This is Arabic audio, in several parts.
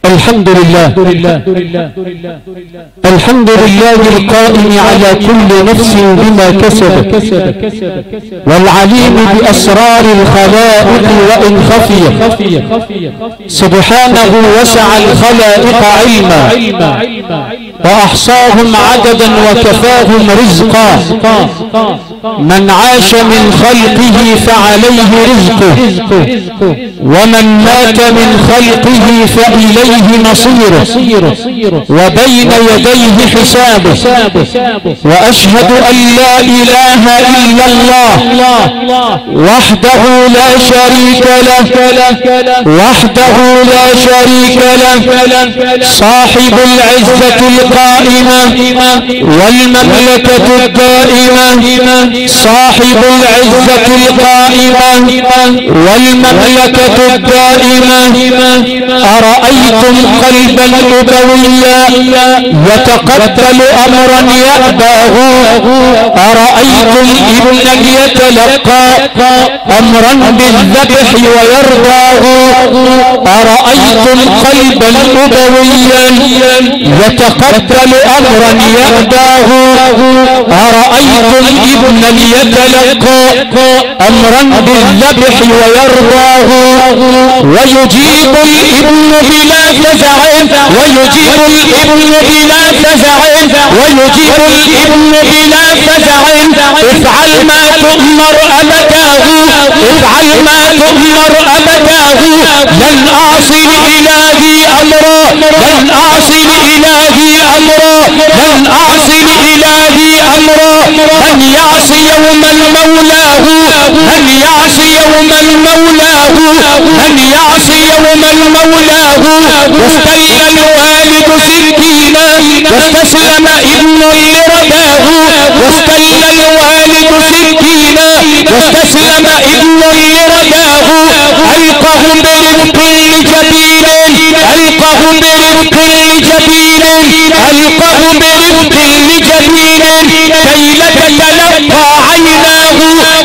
الحمد لله الحمد لله القائم على كل نفس بما كسبت والعليم بأسرار الخلائق وإن خفي سبحانه وسع الخلائق علما وأحصاهم عددا وكفاهم رزقا من عاش من خلقه فعليه رزقه ومن مات من خلقه فإليه مصيره وبين يديه حسابه وأشهد أن لا إله إلا الله وحده لا شريك له صاحب العزة القائمة والمملكة الدائمة صاحب العزة القائمة والمملكة الدائمة أرأيتم قلبا أبويا يتقبل أمرا يأباه أرأيتم ابنا يتلقى أمرا بالذبح ويرضاه أرأيتم قلبا أبويا يتقبل أمرا يأباه أرأيتم ابنا يتلقى أمرا بالذبح ويرضاه ويجيب الابن بلا فزع افعل ما تؤمر أبداه لن أعصي إلهي أمرا من يعصي يوما مولاه واستل الوالد سكينا واستسلم ابن لرداه ألقه برفق لجبين كي لتتلقى عيناه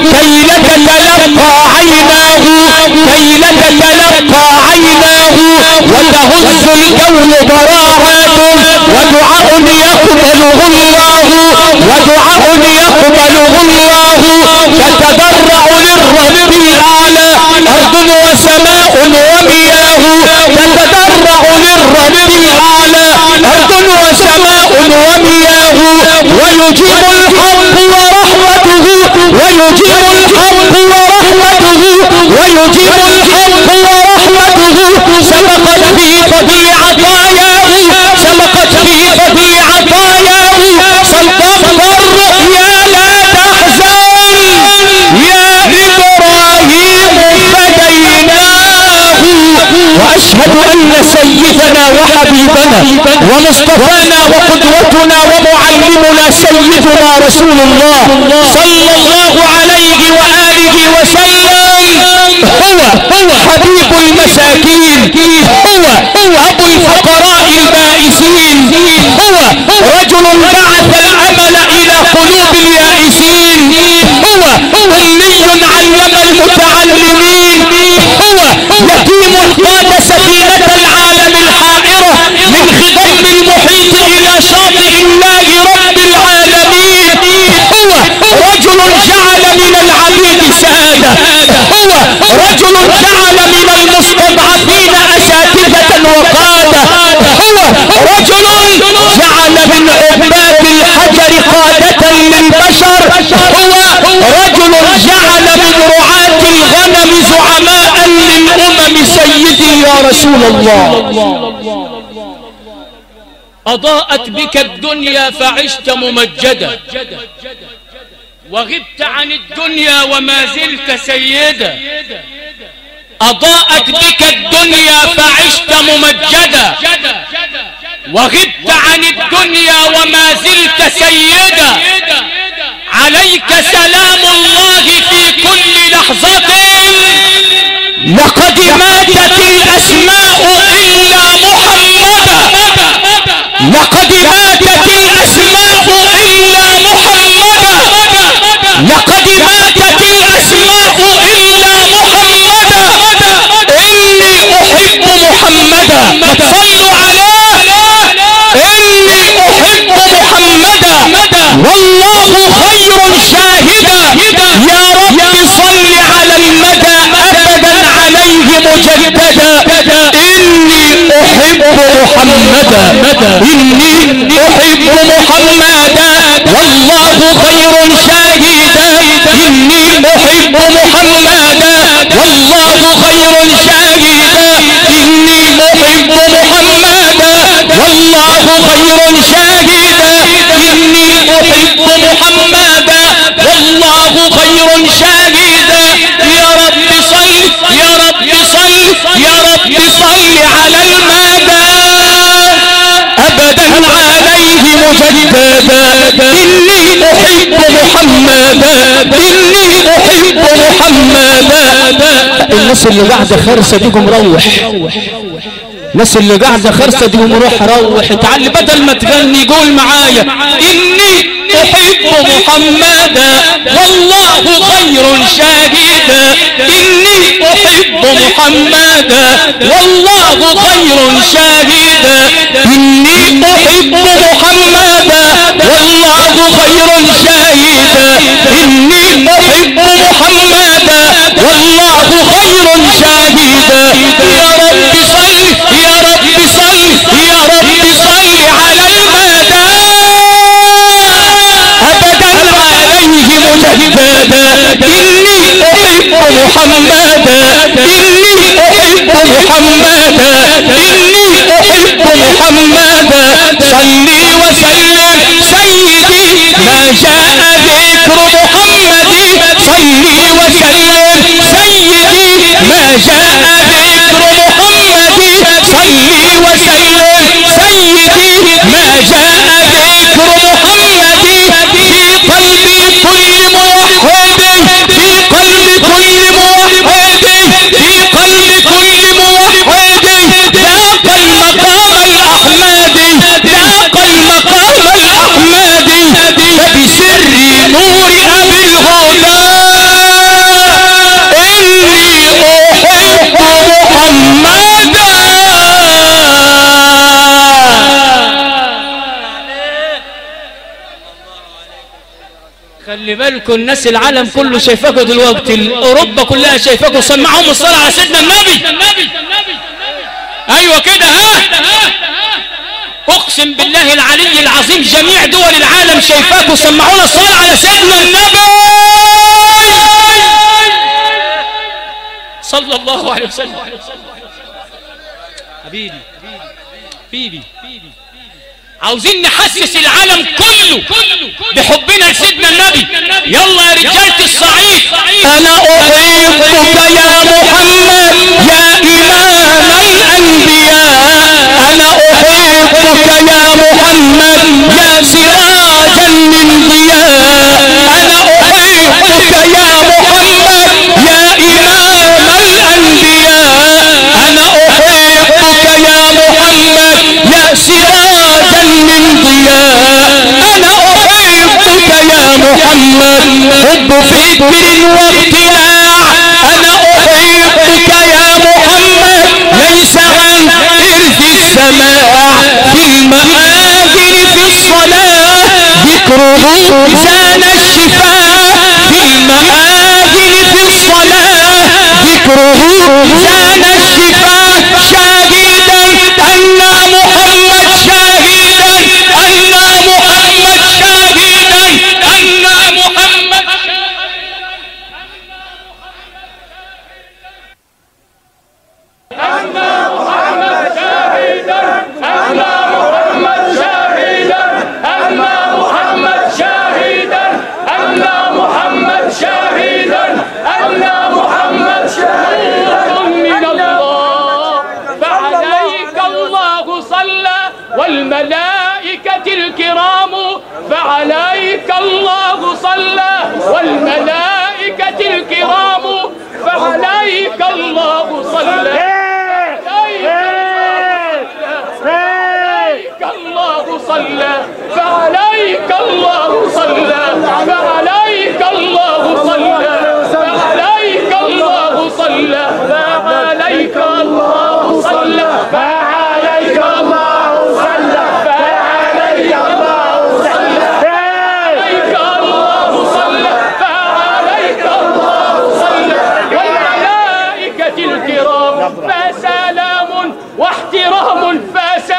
وتهز الكون ضراعات ودعاء يقبله الله تتضرع للرب الأعلى أرض وسماء ومياه ويجيب الحق ورحمته سبقت في فضل عطاياه فلتفضل الرؤيا لا تحزن يا إبراهيم فديناه. وأشهد أن سيدنا وحبيبنا ومصطفانا وقدوتنا ومعلمنا سيدنا رسول الله صلى الله عليه وآله وسلم هو حبيب المساكين، هو أبو الفقراء البائسين، هو رجل بعث الأمل إلى قلوب اليائسين، هو أمي علم المتعلمين، هو يتيم قاد سفينة العالم الحائرة من خضم المحيط إلى شاطئ الله رب العالمين، هو رجل جعل من العبيد سادة، هو رجل جعل من المستضعفين أساتذة وقادة، هو رجل جعل من عباد الحجر قادة للبشر، هو رجل جعل من رعاة الغنم زعماء للأمم سيدي يا رسول الله. أضاءت بك الدنيا فعشت ممجدا وغبت عن الدنيا وما زلت سيدا. أضاءت بك الدنيا فعشت ممجدا وغبت عن الدنيا وما زلت سيدا. عليك سلام الله في كل لحظة. لقد ماتت الأسماء إلا محمدا، لقد ماتت الأسماء إلا محمدا، لقد ماتت الأسماء إلا محمدا. إني أحب محمدا. محمدا إني أحب محمدا والله خير شاهدا إني أحب محمدا والله خير شاهدا إني أحب محمدا والله خير شاهدا إني أحب محمدا والله خير شاهدا يا رب صل يا رب صل يا رب صل على المدى أبدا عليه مجددا إني أحب محمدا إني أحب محمدا. الناس اللي قاعدة خرسة دي مروح، الناس اللي قاعدة خرسة دي روح تعالي بدل ما تغني قول معايا إني أحب محمدا والله خير شاهدا إني أحب محمدا والله خير شاهدا إني أحب محمدا والله خير شاهدا إني أحب محمدا والله خير شاهدا. يا رب صل يا رب صل يا رب صل على المدى أبدا عليه مجددا إني أحب محمدا إني أحب محمدا إني أحب محمدا. صلي وسلم سيدي ما جاء ذكر محمد صلي وسلم سيدي ما جاء ذكر محمد صلي وسلم سيدي ما جاء ذكر محمد في قلب كل موحد في قلب كل موحد في قلب كل موحد ذاق المقام الأحمدي ذاق المقام الأحمدي فبسر نور أبي الهدى إني أحب محمدا. خلي بالكم الناس العالم كله شايفاكم دلوقتي، اوروبا كلها شايفاكم، سمعهم الصلاة على سيدنا النبي. ايوه كده ها اقسم بالله العلي العظيم جميع دول العالم شايفاكم، سمعونا الصلاة على سيدنا النبي صلى الله عليه وسلم. حبيبي عاوزين نحسس العالم كله بحبنا لسيدنا النبي. يلا يا رجالة الصعيد أنا أحبك يا محمد يا إمام الأنبياء أنا أحبك يا محمد يا سراجا من ضياء أنا أحبك يا محمد يا إمام الأنبياء أنا أحبك يا محمد يا سراجا من ضياء أنا أحبك يا محمد حب فكر واقتناع أنا أحبك يا محمد ليس عن إرث السماع في المآذن في الصلاة ذكره زان الشفاء في المآذن في الصلاة ذكره زان الشفاء شاهدا أن محمد شاهدا أن محمد شاهدا أن محمد والملائكة الكرام فعليك الله صلى والملائكة الكرام فعليك الله صلى فعليك الله صلى فعليك الله صلى فعليك الله صلى فعليك الله صلى فعليك الله صلى فعليك الله صلى فعليك الله صلى فعليك الله صلى فعليك الله صلى والملائكة الكرام فسلام واحترام فسلام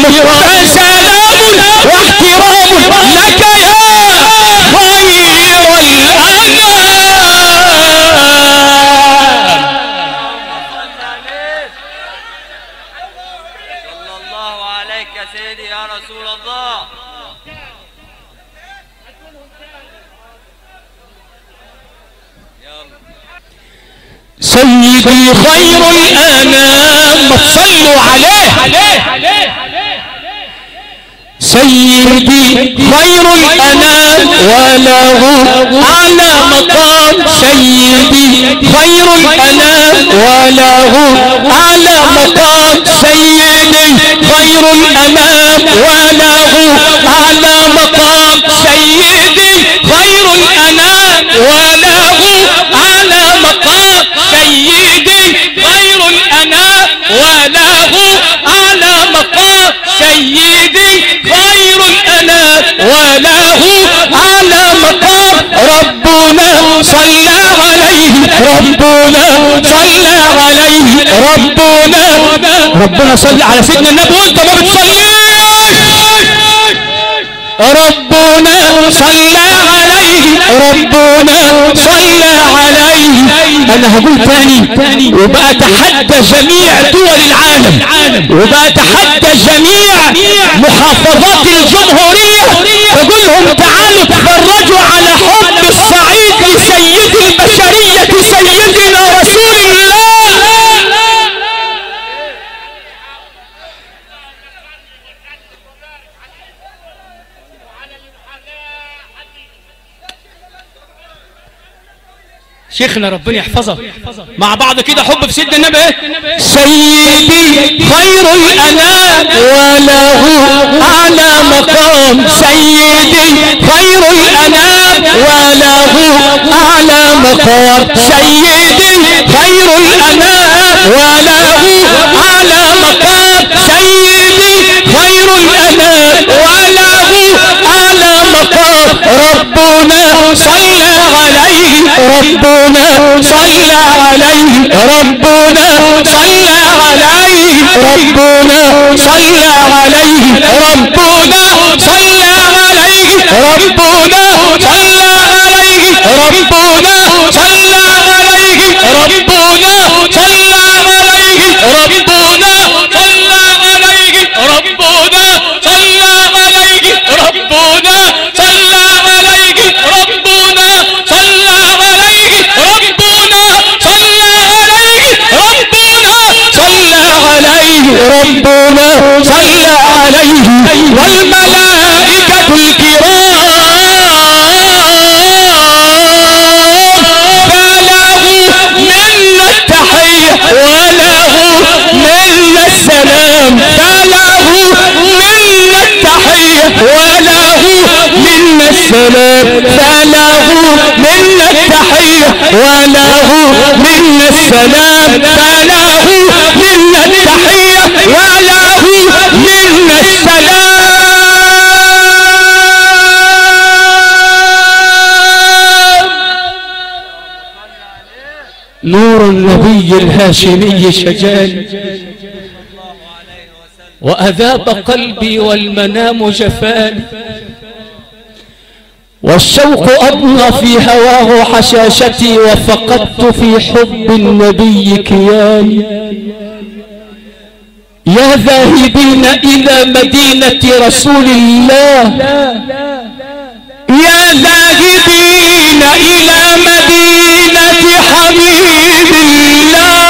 فسلام واحترام لك يا خير صلى الله عليك يا سيدي يا رسول الله. سيدي خير الأنام صلوا عليه. سيدي خير الأنام وله أعلى مقام. سيدي خير الأنام وله أعلى مقام. سيدي خير الأنام وله أعلى مقام. سيدي خير الأنام وله أعلى مقام. سيدي خير الأنام وله أعلى مقام. سيدي خير الأنام وله أعلى مقام. ربنا صلى عليه. ربنا صلى عليه. ربنا صلى على سيدنا النبي وانت ما بتصليش. ربنا صلى عليه. ربنا صلى عليه. انا هقول تاني وبقى اتحدى جميع دول العالم وبقى اتحدى جميع محافظات الجمهورية اقول لهم تعالوا تفرجوا على حب الصعيد لسيد البشرية سيدنا رسول الله. شيخنا ربنا يحفظه مع بعض كده حب في سيدنا النبي. سيدي خير الأنام وله أعلى مقام. سيدي خير الأنام وله أعلى مقام. سيدي خير الأنام وله أعلى مقام. سيدي خير الأنام وله أعلى مقام. ربنا صلى عليه. ربنا صلى عليه. ربنا صلى عليه. ربنا صلى عليه. ربنا صلى عليه. ربنا صلى عليه. ربنا صلى عليه. ربنا صلى عليه. ربنا صلى عليه. ربنا صلى عليه. ربنا صلى عليه. ربنا صلى عليه. ربنا صلى عليه. ربنا صلى عليه. ربنا صلى عليه. والملائكة الكرام فله منا التحية وله منا السلام. فله منا التحية وله منا السلام. فله منا التحية وله منا السلام. فله منا التحية وله منا السلام. نور النبي الهاشمي شجاني وأذاب قلبي والمنام جفاني والشوق أضنى في هواه حشاشتي وفقدت في حب النبي كياني. يا ذاهبين إلى مدينة رسول الله. يا ذاهبين إلى مدينة حبيب الله.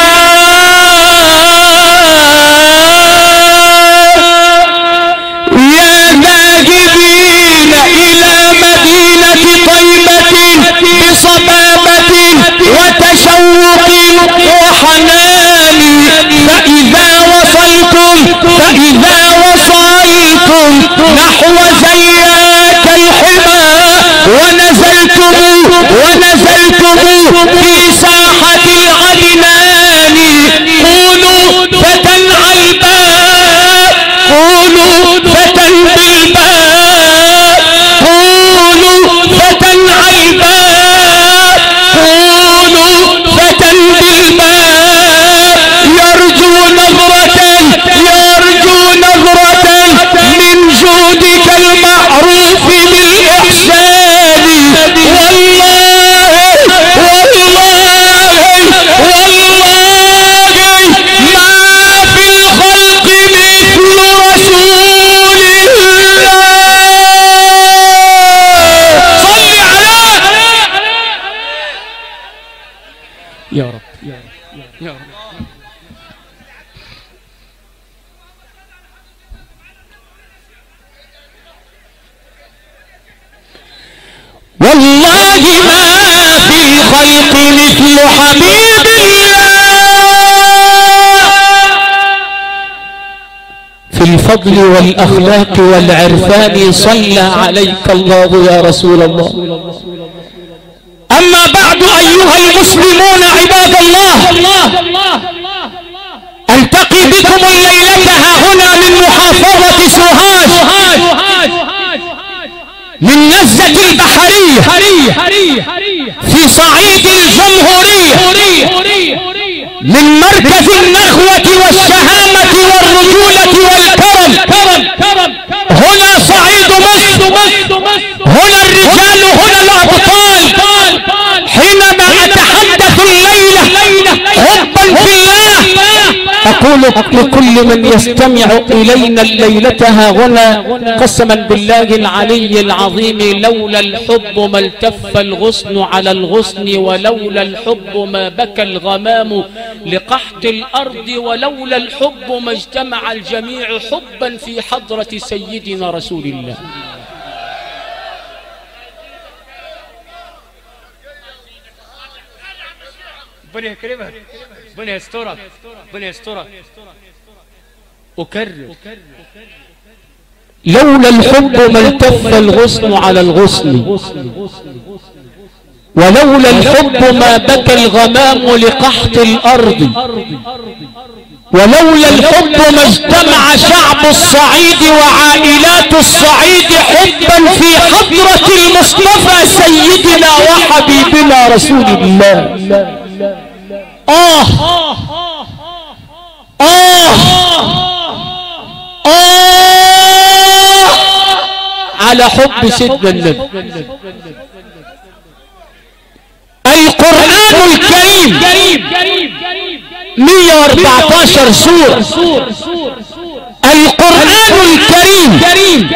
يا ذاهبين إلى مدينة طيبة بصبابة وتشوق وحنان. فإذا وصلتم نحو زيات الحمى ونزلتم والله ما في الخلق مثل حبيب في الفضل والأخلاق والعرفان صلى عليك الله يا رسول الله. أما بعد أيها المسلمون عباد الله، ألتقي بكم الليلة هنا من محافظة سوهاج من نزة البحرية في صعيد الجمهورية، من مركز النخوة والشهامة والرجولة والكرم. هنا صعيد مصر، هنا الرجال، هنا الأبطال. حينما أتحدث الليلة حبا في الله أقول لكل من يستمع إلينا الليلة هنا قسما بالله العلي العظيم، لولا الحب ما التف الغصن على الغصن، ولولا الحب ما بكى الغمام لقحط الأرض، ولولا الحب ما اجتمع الجميع حبا في حضرة سيدنا رسول الله. ربنا يكرمك، ربنا يسترك، ربنا يسترك. أكرر، لولا الحب ما التف الغصن على الغصن، ولولا الحب ما بكى الغمام لقحط الأرض، ولولا الحب ما اجتمع شعب الصعيد وعائلات الصعيد حبا في حضرة المصطفى سيدنا وحبيبنا رسول الله. على حب سيدنا النبي. القرآن الكريم 114 سورة، القرآن الكريم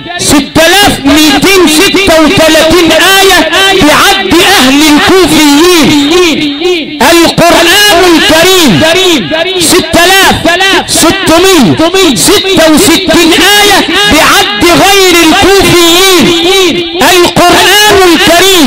6236 آية بعد أهل الكوفيين. القرآن الكريم 6666 آية بعد غير الكوفيين. القرآن الكريم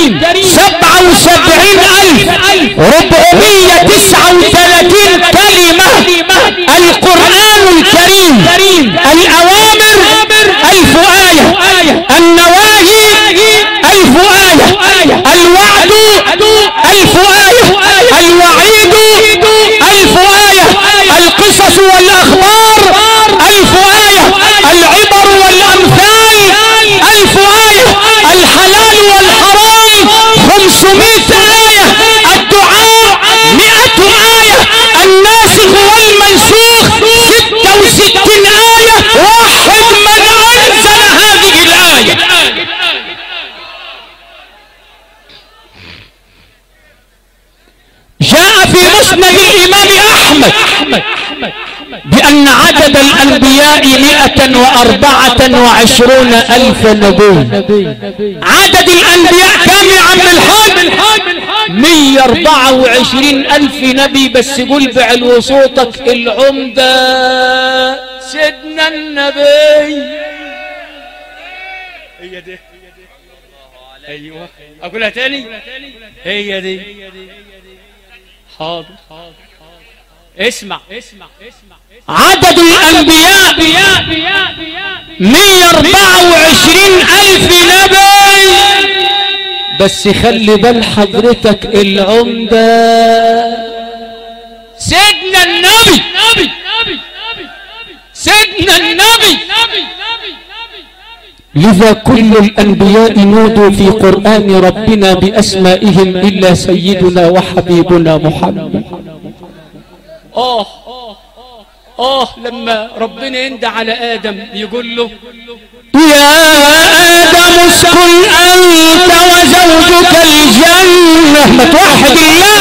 77439 كلمة. القرآن الكريم الأوامر 1000 آية، النواهي 1000 آية، الوعد 1000 آية، الوعيد 1000 آية، القصص والأخبار 1000 آية، العبر والأمثال 1000 آية، الحلال والحرام 500 آية، الدعاء 100 آية، الناسخ والمنسوخ 66 آية. واحد من أنزل هذه الآية. جاء في مسند الإمام أحمد بأن عدد الأنبياء 124,000 نبي. عدد الأنبياء كم يا عم الحاج؟ 124,000 نبي. بس قول بعلو صوتك العمدة سيدنا النبي. هي دي. ايوه اقولها تاني. هي دي. حاضر. اسمع. عدد الأنبياء 124,000 نبي. بس خلي بال حضرتك العمدة سيدنا النبي. سيدنا النبي. لذا كل الأنبياء نودوا في قرآن ربنا بأسمائهم إلا سيدنا وحبيبنا محمد. لما ربنا يندى على آدم يقول له يا آدم اسكن أنت وزوجك الجنة. ما توحد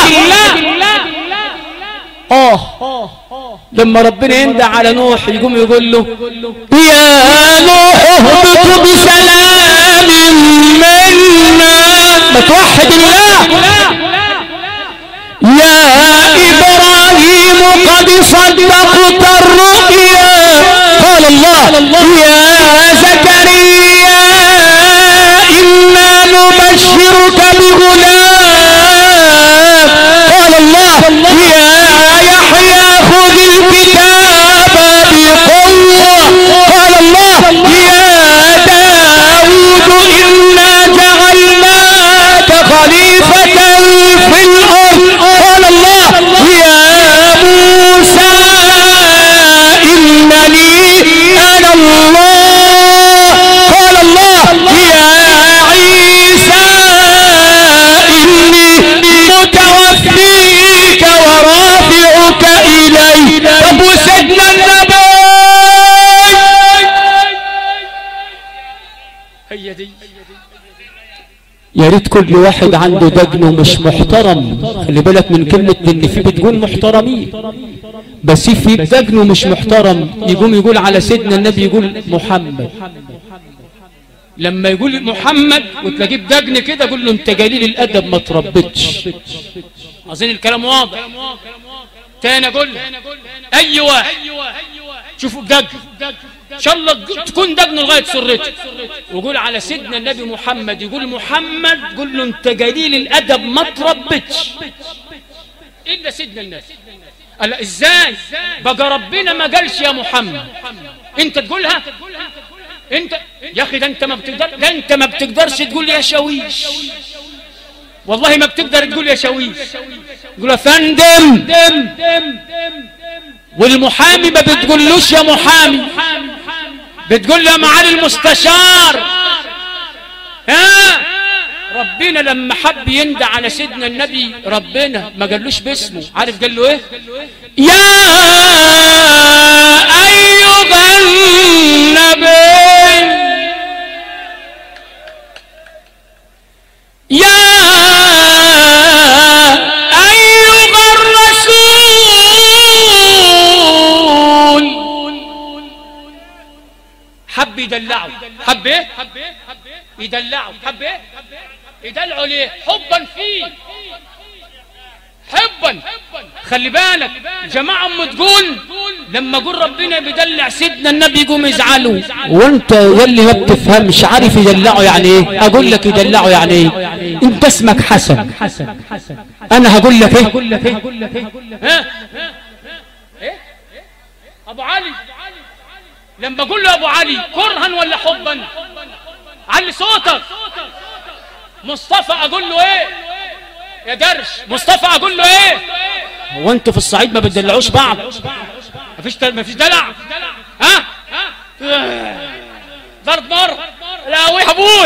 الله. لما ربنا يندى على نوح يقوم يقول له يا نوح اهبط بسلام منا. ما توحد الله. يا إبراهيم قد صدقت الرؤيا. قال الله يا زكريا إنا نبشرك يا ريت كل واحد عنده دجن ومش محترم. خلي بالك من كلمة ان في بتقول محترمين، بس في دجن ومش محترم يقوم يقول على سيدنا النبي يقول محمد. لما يقول محمد وتلاقيه بدجن كده قول له انت قليل الادب ما تربتش. اظن الكلام واضح. تاني اقول ايوه شوفوا بدجن ان شاء الله تكون دجن لغايه سرته، ويقول على سيدنا النبي محمد يقول محمد قول له انت قليل الادب ما تربتش الا سيدنا النبي. قال ازاي بقى ربنا ما قالش يا محمد انت تقولها؟ انت يا اخي ده انت ما بتقدرش تقول يا شاويش، والله ما بتقدر تقول يا شاويش. يقول يا فندم، والمحامي ما بتقولوش يا محامي، بتقول يا معالي المستشار. ربنا لما حب يندى على سيدنا النبي ربنا ما قالوش باسمه، عارف قال له ايه؟ يا ايها النبي، يا ايها الرسول. حب يدلعه. حب ايه؟ يدلعه. حب ايه؟ يدلعه ليه؟ حبا فيه، حبا. خلي بالك جماعة تقول لما قول ربنا بيدلع سيدنا النبي يقوم يزعلوا، وانت يلي ما بتفهمش عارف يدلعه يعني ايه؟ اقول لك يدلعه يعني ايه؟ انت اسمك حسن، انا هقول لك ايه؟ ايه؟ ابو علي. لما اقول له ابو علي كرها ولا حبا؟ علي صوتك. مصطفى اقول له ايه يا درش؟ مصطفى اقول له ايه؟ هو انتوا في الصعيد ما بتدلعوش بعض؟ مفيش دلع. ها ضرب نار. لا وي هموت.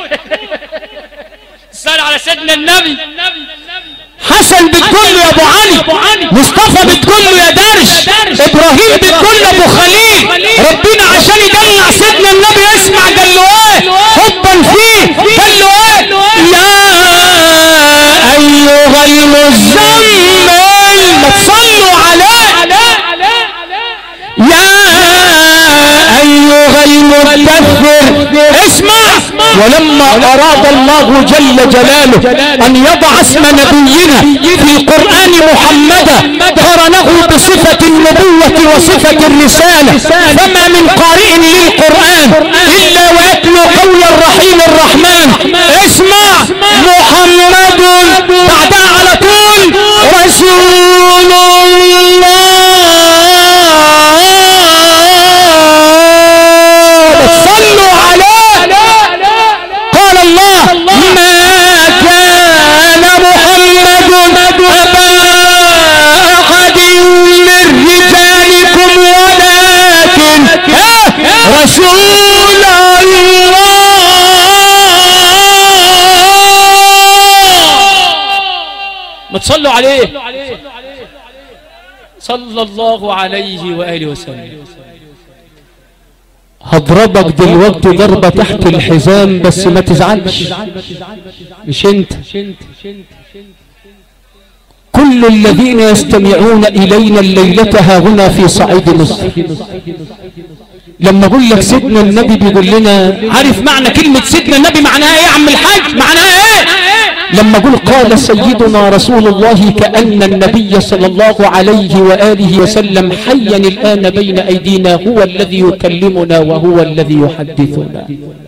صل على سيدنا النبي. حسن بتقول له يا ابو علي، مصطفى بتقول له يا درش، ابراهيم بتقول له ابو خليل. ربنا عشان يدلع سيدنا النبي اسمع قال له ايه؟ حبا فيه. قال له ايه؟ يا ايها المزمل، ما تصلوا عليه. يا ايها المدثر اسمع. ولما اراد الله جل جلاله ان يضع اسم نبينا في قرآن محمدا قرنه بصفة النبوة وصفة الرسالة، فما من قارئ للقرآن الا ويتلو قول الرحيم الرحمن. اسمع محمد بعدها على طول رسول الله. صلوا عليه. قال الله ما كان محمد أبا أحد من رجالكم ولكن رسول الله. ما تصلوا عليه. صلى الله عليه وآله وسلم. هضربك دلوقتي ضربة تحت الحزام بس ما تزعلش، مش انت. كل الذين يستمعون إلينا الليلة ها هنا في صعيد مصر، لما اقول لك سيدنا النبي بيقول لنا، عارف معنى كلمة سيدنا النبي معناها ايه يا عم الحاج؟ معناها ايه؟ لما اقول قال سيدنا رسول الله كأن النبي صلى الله عليه وآله وسلم حيا الآن بين أيدينا، هو الذي يكلمنا وهو الذي يحدثنا.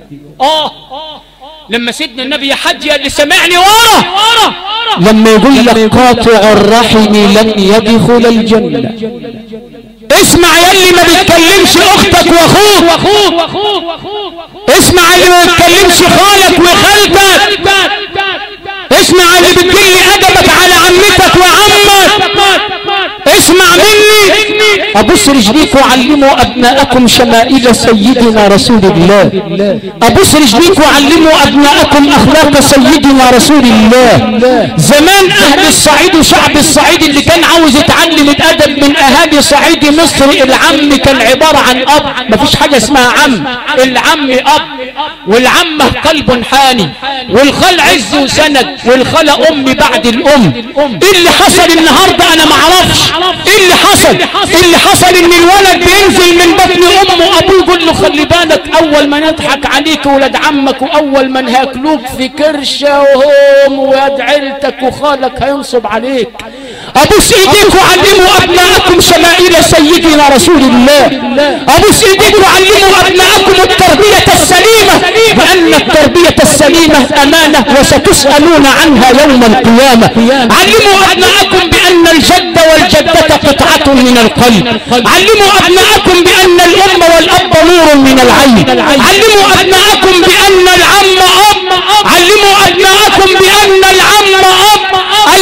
لما سيدنا النبي يا حج اللي سمعني ورا، لما يقول لك قاطع الرحم لن يدخل الجنة. اسمع يلي ما بتكلمش اختك واخوك، اسمع اللي ما بتكلمش خالك وخالتك، اسمع اللي بتقلي ادبك على عمتك وعمك. اسمع مني ابوس رجليك وعلموا ابناءكم شمائل سيدنا رسول الله. ابوس رجليك وعلموا ابناءكم اخلاق سيدنا رسول الله. زمان اهل الصعيد وشعب الصعيد اللي كان عاوز يتعلم الادب من اهالي صعيد مصر، العم كان عبارة عن اب، مفيش حاجة اسمها عم، العم اب، والعمة قلب حاني، والخال عز وسند، والخالة امي بعد الام. ايه اللي حصل النهاردة؟ انا معرفش ايه اللي حصل. اللي حصل ان الولد بينزل من بطن امه، ابوه يقول له خلي بالك اول ما نضحك عليك ولاد عمك، واول ما نهاكلوك في كرشهم ويد عيلتك وخالك هينصب عليك. ابوس ايديك وعلموا ابناءكم شمائل سيدنا رسول الله. ابوس ايديك وعلموا ابناءكم التربية السليمة، بان التربية السليمة امانة وستسألون عنها يوم القيامة. علموا ابناءكم بان الجد والجدة قطعة من القلب. علموا ابناءكم بان الام والاب نور من العين. علموا ابناءكم بان العم اب. علموا ابناءكم بان العم اب.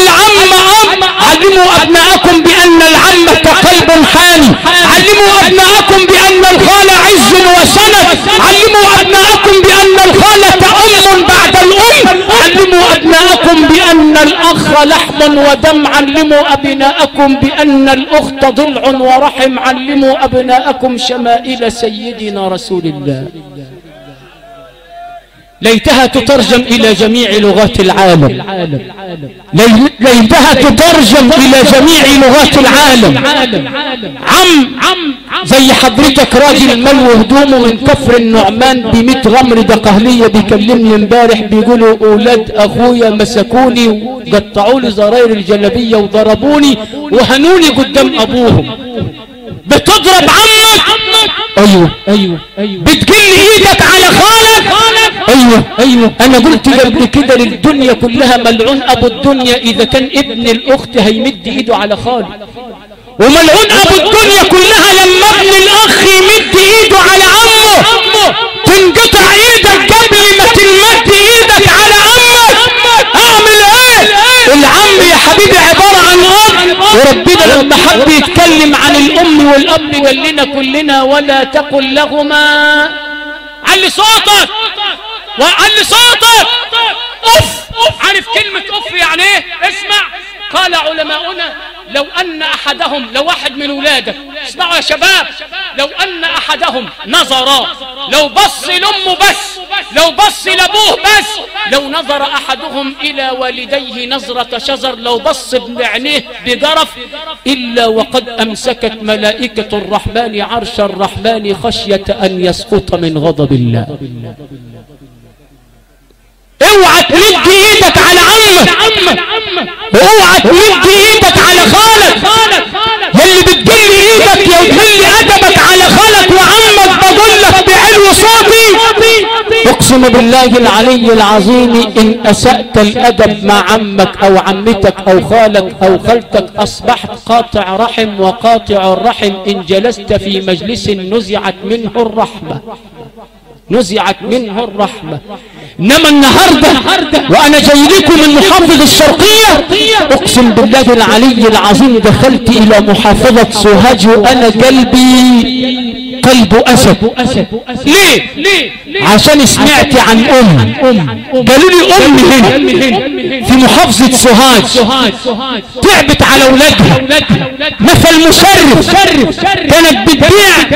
علموا ابناءكم بان العمة قلب حاني. علموا ابناءكم بان الخال عز وسند. علموا ابناءكم بان الخالة ام بعد الام. علموا ابناءكم بان الاخ لحم ودم. علموا ابناءكم بان الاخت ضلع ورحم. علموا ابناءكم شمائل سيدنا رسول الله. ليتها تترجم إلى جميع لغات العالم. ليتها تترجم إلى جميع لغات العالم. عم زي حضرتك راجل ملو هدومه من كفر النعمان ب100 غمر دقهلية بيكلمني امبارح بيقولوا أولاد أخويا مسكوني وقطعوا لي زراير الجلبية وضربوني وهنوني قدام أبوهم. بتضرب عمك؟ ايوه. بتجل ايدك على خالك؟ ايوه. انا قلت قبل كده للدنيا كلها ملعون ابو الدنيا اذا كان ابن الاخت هيمد ايده على خاله، وملعون ابو الدنيا كلها لما ابن الاخ يمد ايده على عمه. تنقطع ايدك قبل ما تمد ايدك على عمك. اعمل ايه؟ العم يا حبيبي عبارة عن اب، وربنا لما حب يتكلم عن الام والاب قال لنا كلنا ولا تقل لهما علي صوتك وعلي صوتك اف. عارف كلمة اف يعني ايه؟ اسمع، قال علماؤنا لو ان احدهم، لو واحد من ولادك، اسمعوا يا شباب، لو ان احدهم نظر، لو بص لامه بس، لو بص لابوه بس، لو نظر احدهم الى والديه نظرة شزر، لو بص بعينيه بجرف، الا وقد امسكت ملائكة الرحمن عرش الرحمن خشية ان يسقط من غضب الله. اوعى تمد ايدك على عمك، اوعى تمد ايدك على خالك. يلي بتجل ايدك يا وتملي ادبك على خالك وعمك بقول لك بعلو صوتي، اقسم بالله العلي العظيم ان اسأت الادب مع عمك او عمتك او خالك او خالتك اصبحت قاطع رحم، وقاطع الرحم ان جلست في مجلس نزعت منه الرحمة، نزعت منه الرحمة. انما النهاردة وانا جاي لكم من محافظة الشرقية، اقسم بالله العلي العظيم دخلت الى محافظة سوهاج وانا قلبي قلب اسد. ليه؟ عشان سمعت عن قالوا لي هنا في محافظة سوهاج تعبت على اولادها، مثل مشرف كانت بتبيع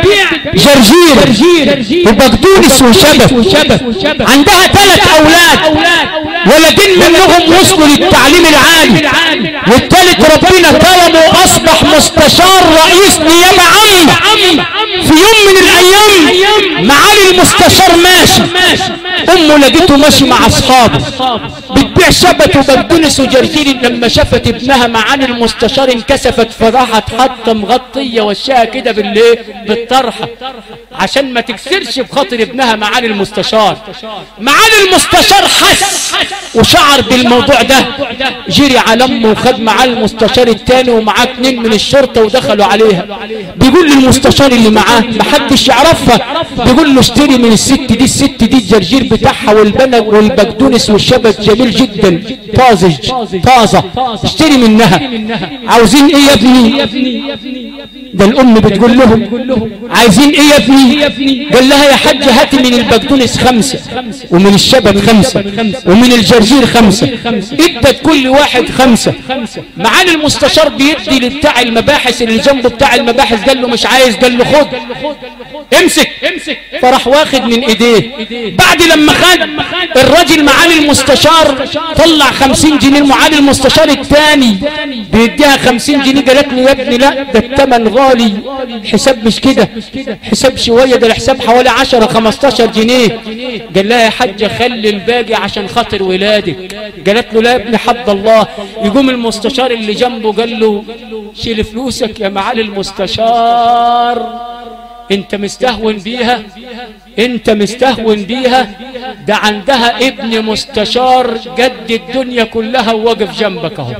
جرجير وبقدونس وشبك، عندها 3 اولاد، ولدين منهم وصلوا للتعليم العالي، والثالث ربنا كرمه واصبح مستشار رئيس نيابة عامة. في يوم من الايام معالي المستشار ماشي، امه لقيته ماشي مع اصحابه بتبيع شبت وبقدونس وجرجير. لما شافت ابنها معالي المستشار انكسفت، فراحت حاطه مغطيه وشها كده بالطرحه عشان ما تكسرش بخاطر ابنها معالي المستشار. معالي المستشار حس وشعر بالموضوع ده، جري على امه وخد معاه المستشار الثاني ومعاه 2 من الشرطه ودخلوا عليها. بيقول للمستشار اللي معاه محدش يعرفها، بيقول له اشتري من الست دي الجرجير بتاعها والبنج والبقدونس والشبت جميل جدا طازه، اشتري منها. عاوزين ايه يا ابني؟ ده الام بتقول لهم عايزين ايه يا ابني؟ قال لها يا حاج هاتي من البقدونس 5 ومن الشبت 5 ومن الجرجير 5. ادت كل واحد 5. معالي المستشار بيدي لبتاع المباحث اللي جنبه بتاع المباحث، قال له مش عايز، قال له خد امسك. فراح واخد من ايديه. بعد لما خد الراجل معالي المستشار طلع 50 جنيه. معالي المستشار الثاني بيديها 50 جنيه. قالت له يا ابني لا ده الثمن غالي، حساب مش كده، حساب شويه، ده الحساب حوالي 10-15 جنيه. قال لها يا حاجه خلي الباقي عشان خاطر ولادك. قالت له لا يا ابني حد الله. يقوم المستشار اللي جنبه قال له شيل فلوسك يا معالي المستشار، انت مستهون بيها، انت مستهون بيها، ده عندها ابن مستشار قد الدنيا كلها وواقف جنبك اهو.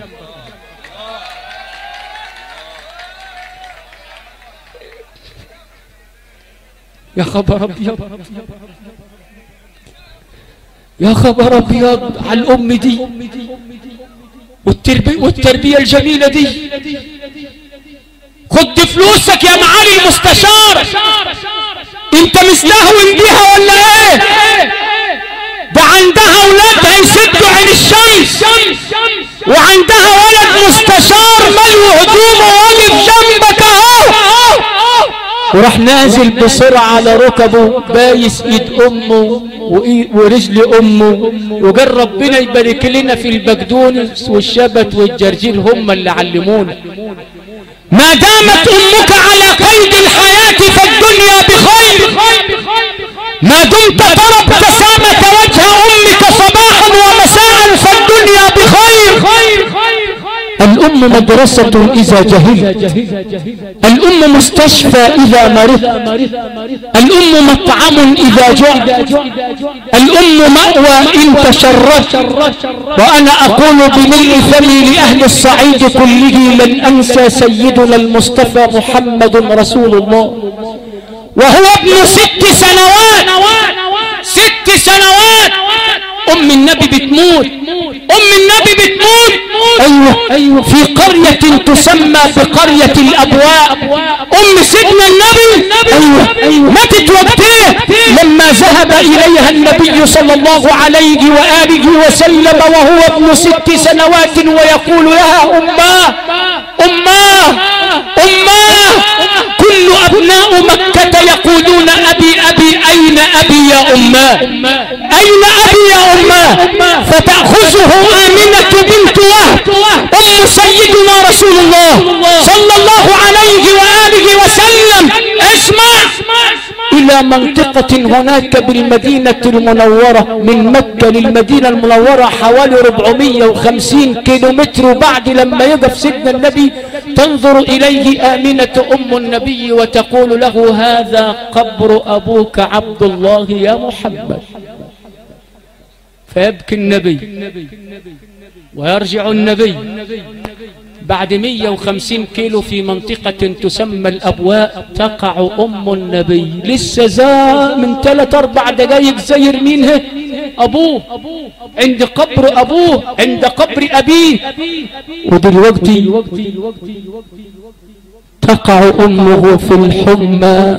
يا خبر ابيض، يا خبر ابيض على الام دي والتربيه الجميله دي. خد فلوسك يا معالي المستشار، انت مستهون بيها ولا ايه؟ ده عندها اولادها يسدوا عين الشمس، وعندها ولد مستشار ملو هدومه واقف جنبك اهو. وراح نازل بسرعة على ركبه بايس ايد امه ورجل امه، وقال ربنا يبارك لنا في البقدونس والشبت والجرجير، هم اللي علمونا. ما دامت امك على قيد الحياة فالدنيا بخير، ما دمت ترى ابتسامة وجه امك صباحا ومساء فالدنيا بخير. الام مدرسة اذا جهلت، الام مستشفى اذا مرضت، الام مطعم اذا جعت، الام مأوى ان تشردت. وانا اقول بملء فمي لاهل الصعيد كله لن انسى سيدنا المصطفى محمد رسول الله، وهو ابن 6 سنوات. 6 سنوات ام النبي بتموت، ام النبي بتموت. ايوه في قرية تسمى بقرية الابواء. ام سيدنا النبي ايوه ماتت وقتها لما ذهب اليها النبي صلى الله عليه وآله وسلم وهو ابن 6 سنوات ويقول لها اماه اماه اماه. كل ابناء مكة يقولون ابي ابي اين ابي يا اماه، اين ابي يا اماه. فتأخذه آمنة بنت وهب ام سيدنا رسول الله صلى الله عليه وآله وسلم اسمع الى منطقة هناك بالمدينة المنورة. من مكة للمدينة المنورة حوالي 450 كيلومتر. بعد لما يقف سيدنا النبي تنظر اليه آمنة ام النبي وتقول له هذا قبر ابوك عبد الله يا محمد. فيبكي النبي ويرجع النبي بعد 150 كيلو في منطقة تسمى الأبواء. تقع أم النبي لسه من 3-4 دقائق زير منها أبوه عند قبر أبوه عند قبر أبيه. ودلوقتي تقع أمه في الحمى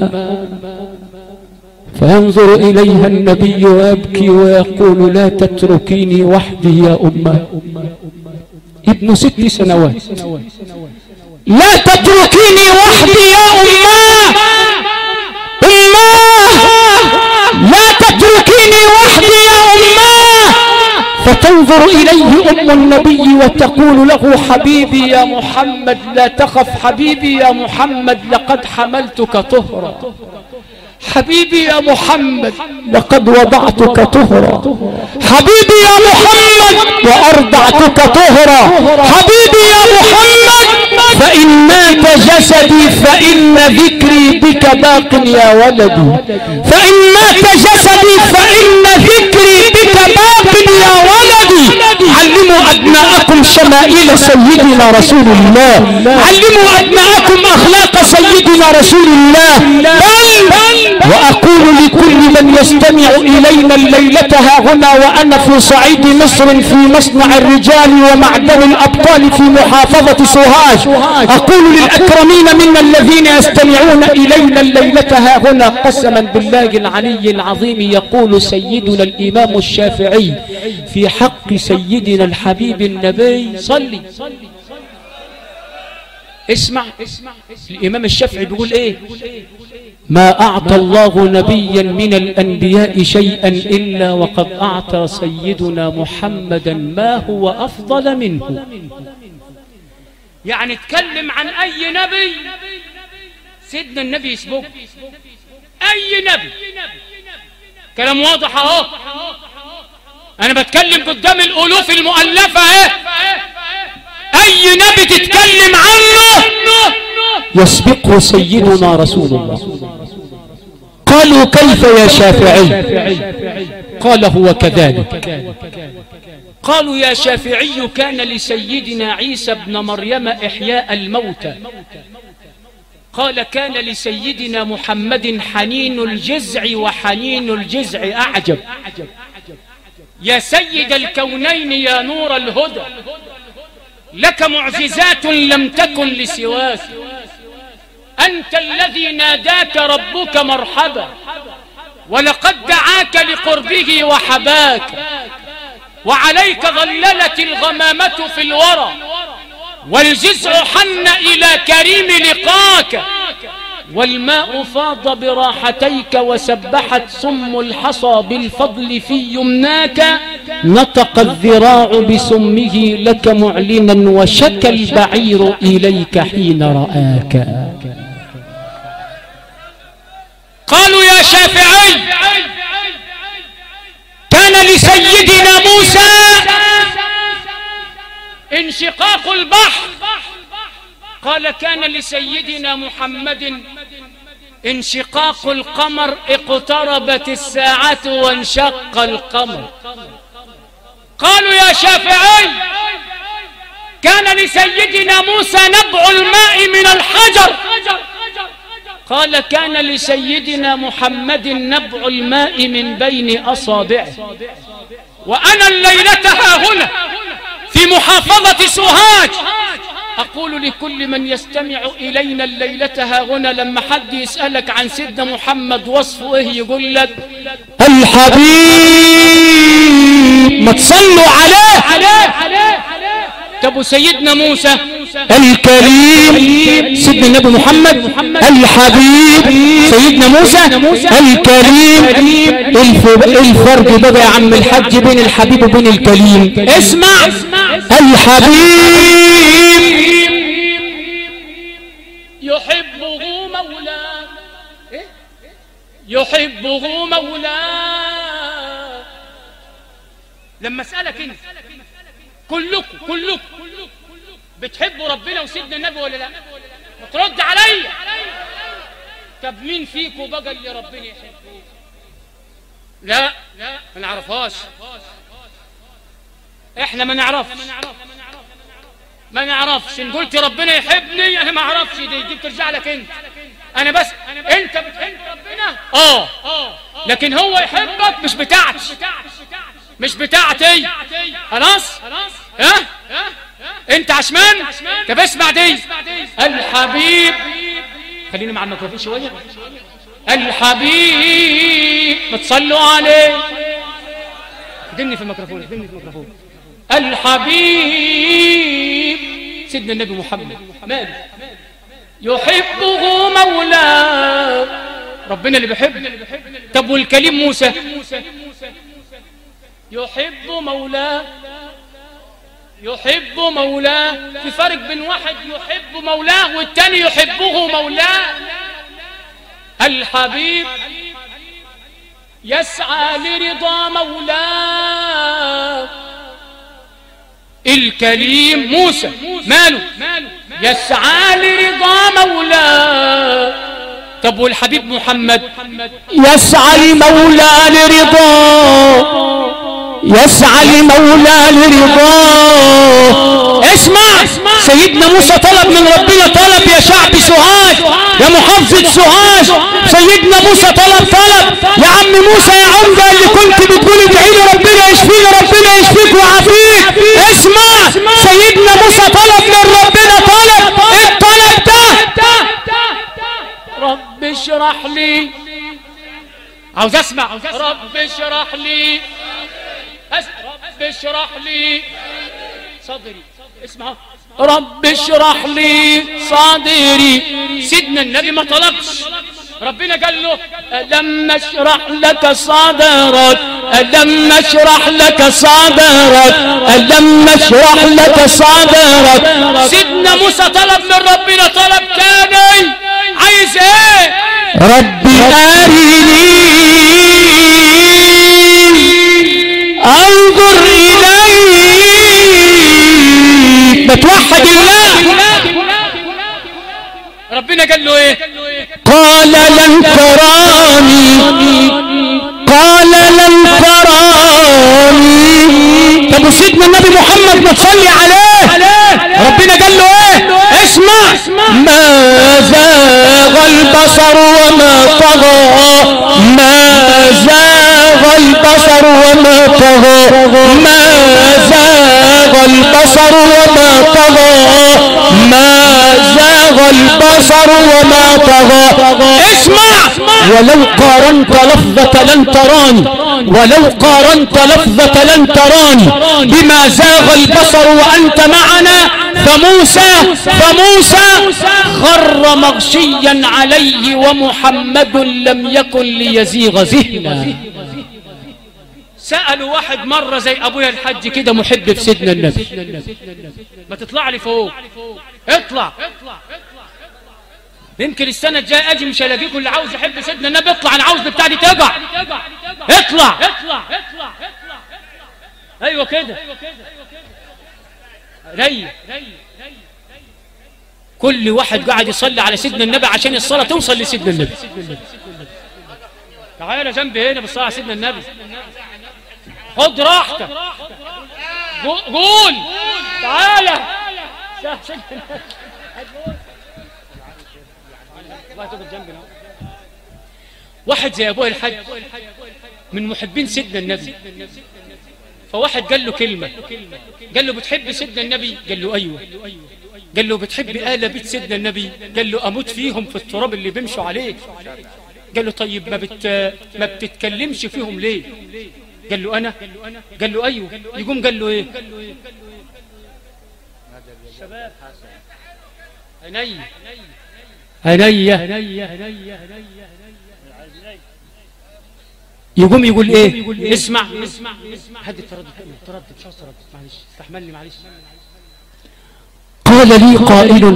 فينظر إليها النبي ويبكي ويقول لا تتركيني وحدي يا أمه. ابن 6 سنوات لا تتركيني وحدي يا أمه، أمه لا تتركيني وحدي يا أمه. فتنظر إليه أم النبي وتقول له حبيبي يا محمد لا تخف، حبيبي يا محمد لقد حملتك طهرا، حبيبي يا محمد لقد وضعتك طهرا، حبيبي يا محمد وأرضعتك طهرا، حبيبي يا محمد فإن مات جسدي فإن ذكري بك باق يا ولدي، فإن مات جسدي فإن ذكري بك باق يا ولدي. علموا أبناءكم شمائل سيدنا رسول الله، علموا أبناءكم أخلاق سيدنا رسول الله. بل وأقول لكل من يستمع إلينا الليلة هنا وأنا في صعيد مصر في مصنع الرجال ومعدن الأبطال في محافظة سوهاج، أقول للأكرمين منا الذين يستمعون إلينا الليلة هنا قسما بالله العلي العظيم يقول سيدنا الإمام الشافعي في حق سيدنا الحبيب النبي صلي. اسمع الإمام الشافعي بيقول إيه؟ ما أعطى الله نبيا من الأنبياء شيئا إلا وقد أعطى سيدنا محمدا ما هو أفضل منه. يعني اتكلم عن أي نبي سيدنا النبي يسبق أي نبي. كلام واضح اهو. أنا بتكلم قدام الألوف المؤلفة اهي. أي نبي تتكلم عنه يسبقه سيدنا رسول الله. قالوا كيف يا شافعي؟ قال هو كذلك. قالوا يا شافعي كان لسيدنا عيسى بن مريم إحياء الموتى. قال كان لسيدنا محمد حنين الجزع وحنين الجزع أعجب. يا سيد الكونين يا نور الهدى لك معجزات لم تكن لسواك. أنت الذي ناداك ربك مرحبا ولقد دعاك لقربه وحباك. وعليك ظللت الغمامة في الورى والجزع حن إلى كريم لقاك. والماء فاض براحتيك وسبحت سم الحصى بالفضل في يمناك. نطق الذراع بسمه لك معلنا وشكى البعير إليك حين رآك. قالوا يا شافعي كان لسيدنا موسى انشقاق البحر. قال كان لسيدنا محمد انشقاق القمر. اقتربت الساعة وانشق القمر. قالوا يا شافعي كان لسيدنا موسى نبع الماء من الحجر. قال كان لسيدنا محمد نبع الماء من بين أصابعه. وأنا الليلة هنا في محافظة سوهاج أقول لكل من يستمع إلينا الليلة هنا لما حد يسألك عن سيدنا محمد وصفه إيه يقول لك الحبيب. ما تصلوا عليه. طب سيدنا موسى الكريم سيدنا النبي محمد الحبيب سيدنا موسى الكريم. الفرق بقى يا عم الحاج بين الحبيب وبين الكريم. اسمع الحبيب يحبه مولاه يحبه مولاه. لما اسألك انت كلكم بتحبوا ربنا وسيدنا النبي ولا لا؟ ترد عليا. طب مين فيكم بقى اللي ربنا يحبه؟ لا ما نعرفهاش. احنا ما نعرفش ان قلت ربنا يحبني انا ما اعرفش. دي بترجع لك انت. انا بس انت بتحب ربنا لكن هو يحبك مش بتاعتي. خلاص ها انت عشمان. طب اسمع دي. الحبيب خلينا مع الميكروفون شويه. الحبيب ما تصلوا عليه. ادني في الميكروفون. الحبيب سيدنا النبي محمد ماله يحبه مولاه. ربنا اللي بيحب. طب والكليم موسى يحب مولاه. في فرق بين واحد يحب مولاه والتاني يحبه مولاه. الحبيب يسعى لرضا مولاه. الكليم موسى ماله يسعى لرضا مولاه. طب والحبيب محمد يسعى المولى لرضا يسعى لمولى لرضاه. اسمع، سيدنا موسى طلب من ربنا طلب يا شعب سوهاج، يا محافظة سوهاج، سيدنا موسى طلب يا عم موسى يا عمدة اللي كنت بتقول ادعي لي ربنا يشفيني، ربنا يشفيك ويعافيك. اسمع، سيدنا موسى طلب من ربنا الطلب ده، رب اشرح لي، عاوز اسمع، رب اشرح لي، رب اشرح لي صدري. اسمع، رب اشرح لي صدري. سيدنا النبي ما طلبش، ربنا قال له ألم نشرح لك صدرك، ألم نشرح لك صدرك، ألم نشرح لك صدرك. سيدنا موسى طلب من ربنا طلب تاني، عايز ايه؟ ربي أرني انظر إليك. بتوحد الله. ربنا قال له ايه؟ قال لن تراني، قال لن تراني. طب وسيدنا النبي محمد ما تصلي عليه، ربنا قال له ايه؟ اسمع، ما زاغ البصر وما طغى، ما زاغ البصر وما طغى، ما زاغ البصر وما طغى، ما زاغ البصر وما طغى. اسمع، ولو قارنت لفظة لن تراني، ولو قارنت لفظة لن تراني بما زاغ البصر وأنت معنا، فموسى خر مغشيا عليه ومحمد لم يكن ليزيغ ذهنا. سألوا واحد مرة زي أبويا الحج كده محب في سيدنا النبي، ما تطلع لي فوق، اطلع، يمكن السنة الجاية أجي مش هلاقيكم اللي عاوز يحب سيدنا النبي. اطلع، أنا عاوز بتاع دي تقع، اطلع. أيوة كده، ريح. كل واحد قاعد يصلي على سيدنا النبي عشان الصلاة توصل لسيدنا النبي. تعالى جنبي هنا بالصلاة على سيدنا النبي، خد راحتك، قول تعالى. واحد زي ابوه الحج من محبين سيدنا النبي، فواحد قال له كلمة، قال له بتحب سيدنا النبي؟ قال له ايوه. قال له بتحب آل بيت سيدنا النبي؟ قال له اموت فيهم في التراب اللي بيمشوا عليه. قال له طيب ما بتتكلمش فيهم ليه؟ قال له انا؟ قال له ايوه. يقوم قال له ايه؟ شباب هنية. يقوم يقول ايه؟ اسمع، هدي التردد مش عاوز تردد، معلش استحملني، معلش. قال لي قائل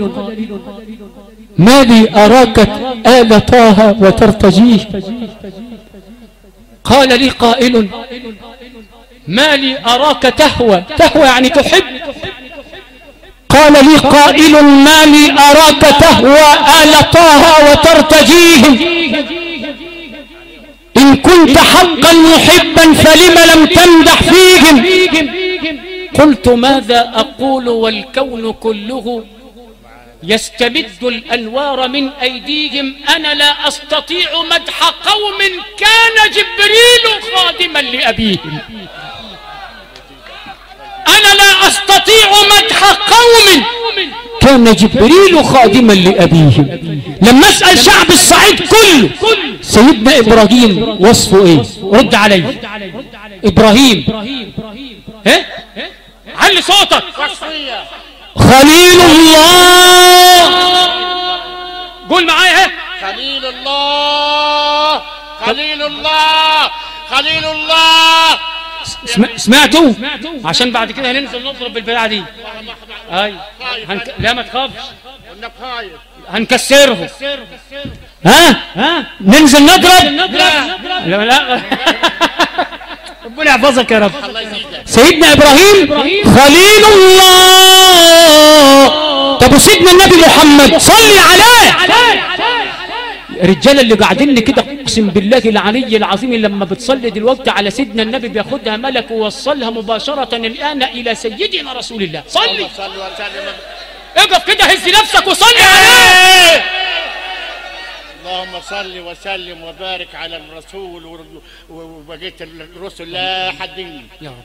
ما لي أراك آل طه وترتجيه. قال لي قائل ما لي أراك تهوى يعني تحب. قال لي قائل ما لي أراك تهوى آل طه وترتجيهم، إن كنت حقا محبا فلم لم تمدح فيهم. قلت ماذا أقول والكون كله يستمد الأنوار من أيديهم، أنا لا أستطيع مدح قوم كان جبريل خادما لأبيهم. أنا لا أستطيع مدح قوم كان جبريل خادما لأبيهم. لما أسأل شعب الصعيد كله سيدنا إبراهيم وصفه إيه؟ رد علي. إبراهيم ايه؟ علي صوتك. خليل الله. قول معايا ايه؟ خليل الله، خليل الله، خليل الله. سمعتوا؟ عشان بعد كده هننزل نضرب بالبلاعه دي. اي لا ما تخافش، هنكسره. ها ننزل نضرب. لا ربنا يحفظك يا رب. سيدنا إبراهيم خليل الله. طب وسيدنا النبي محمد صلي عليه. الرجاله اللي قاعدين كده اقسم بالله العلي العظيم لما بتصلي دلوقتي على سيدنا النبي بياخدها ملك ووصلها مباشره الان الى سيدنا رسول الله. صلي اقف كده، هز نفسك وصلي عليه. اللهم صل وسلم وبارك على الرسول وبقيت الرسل لا حدين يا رب.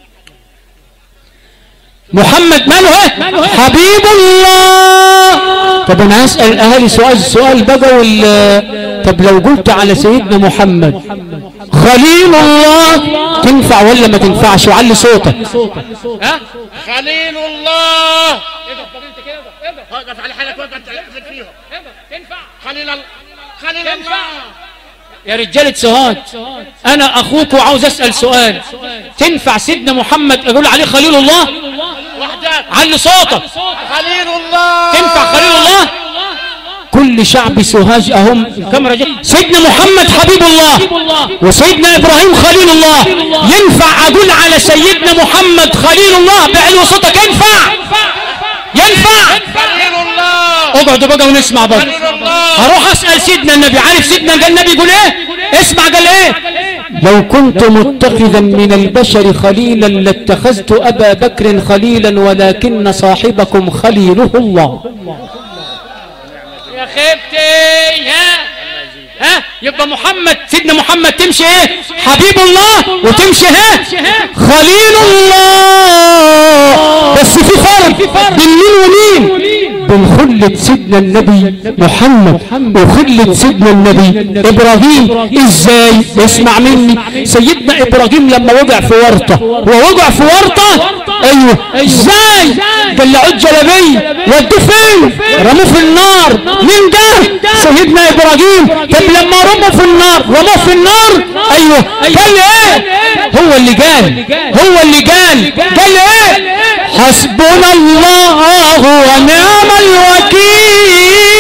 محمد ماله حبيب الله. طب انا هسأل اهالي سؤال بقى طب لو قلت على سيدنا محمد خليل الله تنفع ولا ما تنفعش؟ وعلي صوتك. ها خليل الله. اقف على حالك وقف فيهم. تنفع خليل الله. يا رجالة سهاد انا اخوك وعاوز اسأل سؤال. تنفع سيدنا محمد اقول عليه خليل الله؟ وحدك علي صوتك. خليل الله. تنفع خليل الله؟ كل شعب سوهاج اهم الكاميرا جايه. سيدنا محمد حبيب الله وسيدنا ابراهيم خليل الله. ينفع اقول على سيدنا محمد خليل الله بعلو صوتك؟ ينفع؟ خليل الله. اقعدوا بقى ونسمع بقى. هروح اسال سيدنا النبي. عارف سيدنا النبي يقول ايه؟ اسمع قال ايه؟ لو كنت متخذا من البشر خليلا لاتخذت ابا بكر خليلا ولكن صاحبكم خليله الله. يا خيبتي. ها يبقى محمد سيدنا محمد تمشي ايه؟ حبيب الله وتمشي ايه؟ خليل الله. بس في فرق بين مين ومين؟ بين خلة سيدنا النبي محمد وخلة سيدنا النبي ابراهيم. ازاي؟ اسمع مني. سيدنا ابراهيم لما وقع في ورطة ووقع في ورطة ايوه ازاي؟ قلعوا الجلابيه ودوه فين؟ رموه في النار. مين ده؟ سيدنا ابراهيم. طب لما رموا في النار رموه في النار ايوه قال ايه؟ هو اللي قال ايه؟ حسبنا الله ونعم الوكيل.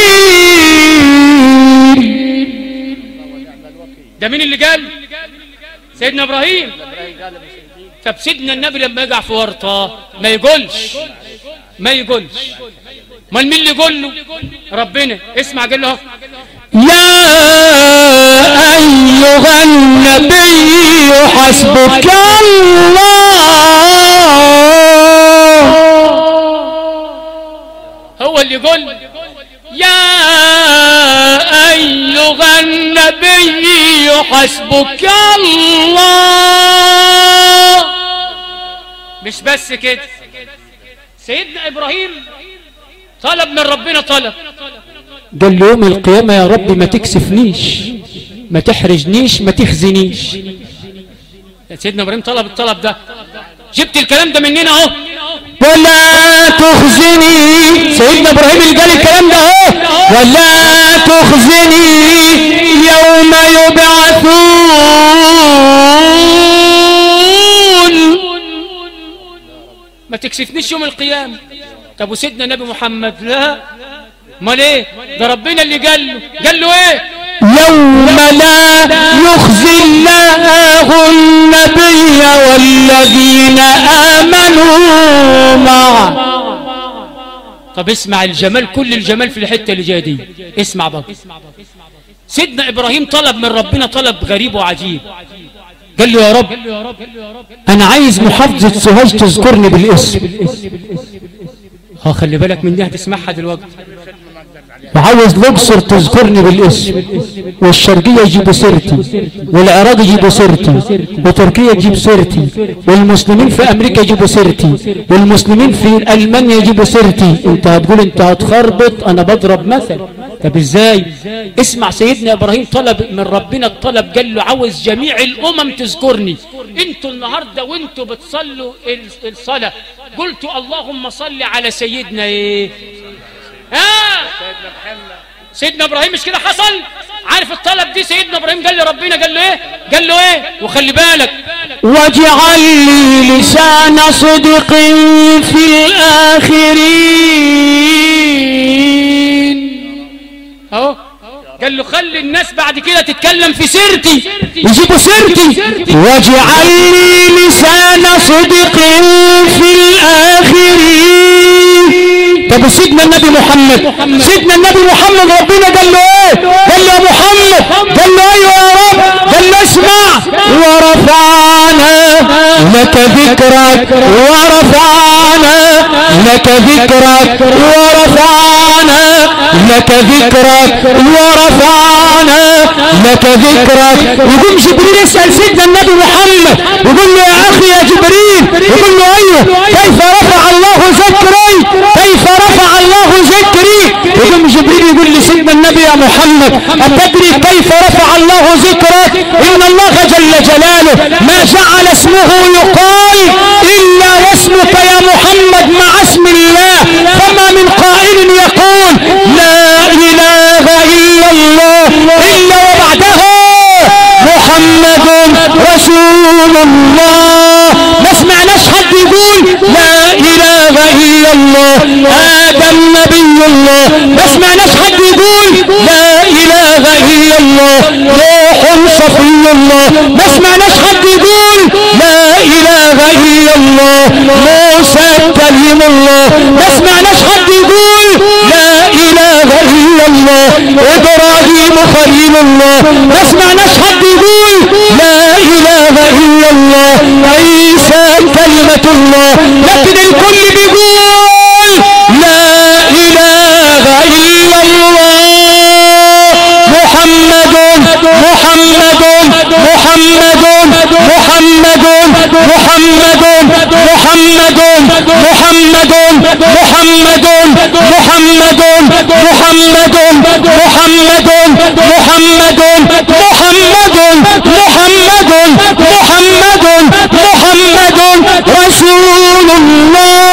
ده مين اللي قال؟ سيدنا ابراهيم. طب سيدنا النبي لما يقع في ورطه ما يقولش امال مين اللي يقول له؟ ربنا. اسمع قال له يا ايها النبي حسبك الله. هو اللي يقول يا ايها النبي حسبك الله. مش بس كده، سيدنا ابراهيم طلب من ربنا طلب. قال له يوم القيامة يا رب ما تكسفنيش ما تحرجنيش ما تخزنيش. سيدنا ابراهيم طلب الطلب ده. جبت الكلام ده مننا اهو. ولا تخزني. سيدنا ابراهيم اللي قال الكلام ده اهو. ولا تخزني يوم يبعثون. ما تكسفنيش يوم القيامة. طب وسيدنا النبي محمد لا. امال ايه؟ ده ربنا اللي قال له ايه؟ يوم لا يخزي الله النبي والذين آمنوا معه. طب اسمع الجمال، كل الجمال في الحتة اللي جايه دي. اسمع بقى. سيدنا ابراهيم طلب من ربنا طلب غريب وعجيب. قال له يا رب انا عايز محافظة سوهاج تذكرني بالاسم. خلي بالك من دي هتسمعها دلوقتي. وعاوز الاقصر تذكرني بالاسم، والشرقيه يجيبوا سيرتي، والعراق يجيبوا سيرتي، وتركيا تجيب سيرتي، والمسلمين في امريكا يجيبوا سيرتي، والمسلمين في المانيا يجيبوا سيرتي. انت هتقول انت هتخربط، انا بضرب مثل. طب ازاي؟ اسمع سيدنا ابراهيم طلب من ربنا الطلب. قال له عاوز جميع الامم تذكرني. انتوا النهارده وانتوا بتصلوا الصلاه قلتوا اللهم صل على سيدنا ايه؟ سيدنا ابراهيم. مش كده حصل؟ عارف الطلب دي سيدنا ابراهيم قال لربنا قال له ايه؟ وخلي بالك واجعل لي لسان صدق في الاخرين. اهو قال له خلي الناس بعد كده تتكلم في سيرتي، يجيبوا سيرتي. واجعل لي لسان صدق في الاخرين. طب سيدنا النبي محمد، سيدنا النبي محمد ربنا قال له ايه؟ قال له يا محمد، قال له ايوه يا رب، قال له اسمع، ورفعنا لك ذكرك، ورفعنا لك ذكرك، ورفعنا لك ذكرك، ورفعنا لك ذكرك. يقوم جبريل يسأل سيدنا النبي محمد يقول له يا اخي يا جبريل، يقول له ايوه، كيف رفع الله ذكري؟ كيف رفع الله ذكري؟ يقوم جبريل يقول لسيدنا النبي يا محمد أتدري كيف رفع الله ذكرك؟ إن الله جل جلاله ما جعل اسمه يقال إلا واسمك يا محمد مع اسم الله، فما من قائل يقول لا إله إلا الله إلا وبعدها محمد رسول الله. ما سمعناش حد يقول لا إله إلا الله آدم نبي الله، ما سمعناش حد يقول لا إله إلا الله روح صفي الله، ما سمعناش حد يقول لا إله إلا الله موسى كلم الله، ما سمعناش حد يقول لا إله إلا الله إبراهيم خليل الله، ما سمعناش حد يقول لا إله إلا الله عيسى كلمة الله، لكن الكل بيقول لا إله إلا الله محمد محمد محمد محمد محمد محمد محمد محمد محمد محمد محمد محمد محمد محمد محمد رسول الله.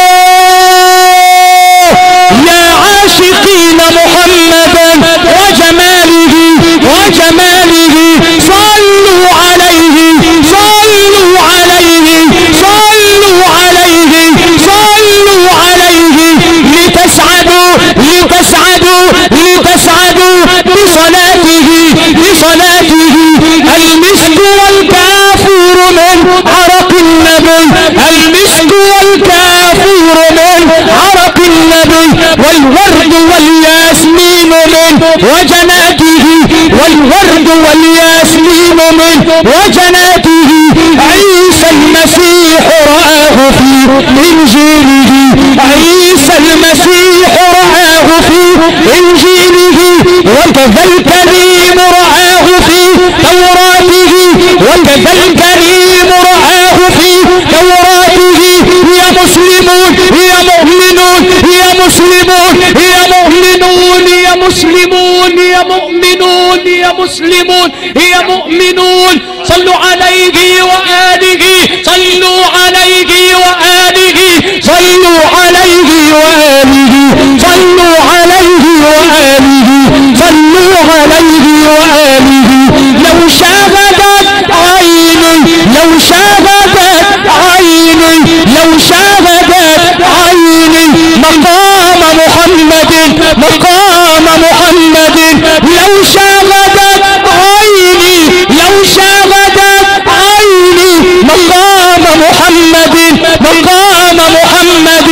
يا عاشقين محمدا وجماله وجماله صلوا عليه صلوا عليه صلوا عليه صلوا عليه لتسعدوا لتسعدوا لتسعدوا بصلاته بصلاته. المسك والكافور من عرق النبي، المسك والكافور من عرق النبي، والورد والياسمين من وجناته، والورد والياسمين من وجناته. عيسى المسيح رآه في إنجيله، عيسى المسيح رآه في إنجيله، وكذا الكريم رآه في توراته، وكذا الكريم رآه في توراته. يا مسلمون يا مؤمنون يا مسلمون يا مؤمنون يا مسلمون يا مؤمنون يا مسلمون يا مؤمنون صلوا عليه وآله صلوا عليه وآله صلوا عليه وآله صلوا عليه وآله صلوا عليه وآله. لو شاهدت عيني لو شاهدت عيني لو شاهدت عيني مقام محمد مقام محمد. لو شاهدت عيني لو شاهدت عيني مقام محمد مقام محمد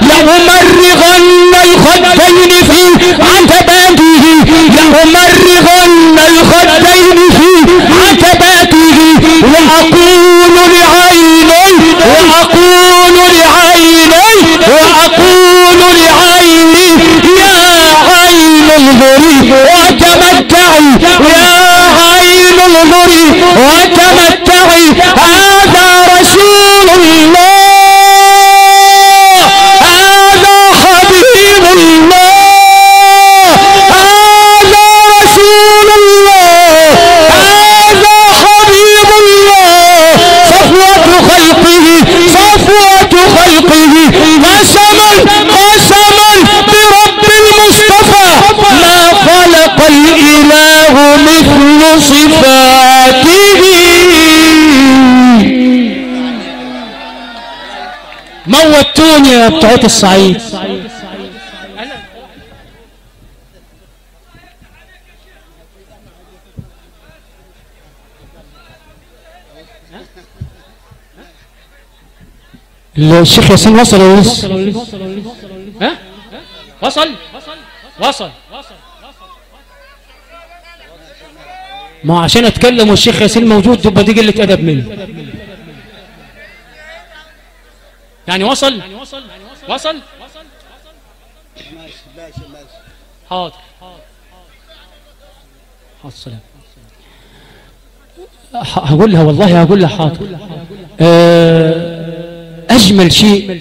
لأمرغن الخدين في عتباته لأمرغن الخدين في عتباته. وأقول لعيني وأقول لعيني وأقول لعيني يا عين انظري وتمتعي يا عين انظري وتمتعي. هذا رسول الله هذا حبيب الله هذا رسول الله هذا حبيب الله. صفوة خلقه صفوة خلقه قسما قسما برب المصطفى ما خلق الإله مثل صفاته. موتوني يا بتوع الصعيد. الشيخ ياسين وصل ولا لسه؟ ها؟ وصل وصل. ما عشان اتكلم والشيخ ياسين موجود تبقى دي قله ادب مني. يعني وصل وصل. حاضر حاضر سلام. هقولها والله هقولها حاضر. أجمل شيء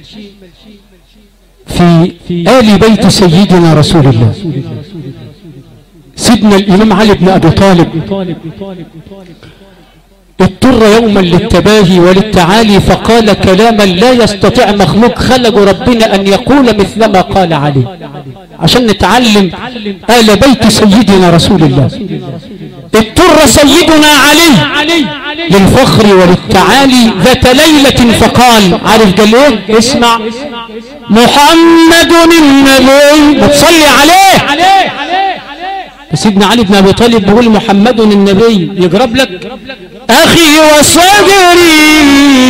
في آل بيت سيدنا رسول الله سيدنا الإمام علي بن أبي طالب اضطر يوما للتباهي وللتعالي فقال كلاما لا يستطيع مخلوق خلق ربنا أن يقول مثلما قال علي عشان نتعلم آل بيت سيدنا رسول الله. اضطر سيدنا علي للفخر وللتعالي ذات ليلة فقال، عارف قال ايه؟ اسمع، محمد النبي، بتصلي عليه. سيدنا علي بن ابي طالب بيقول محمد النبي، يقرب لك اخي وصدري،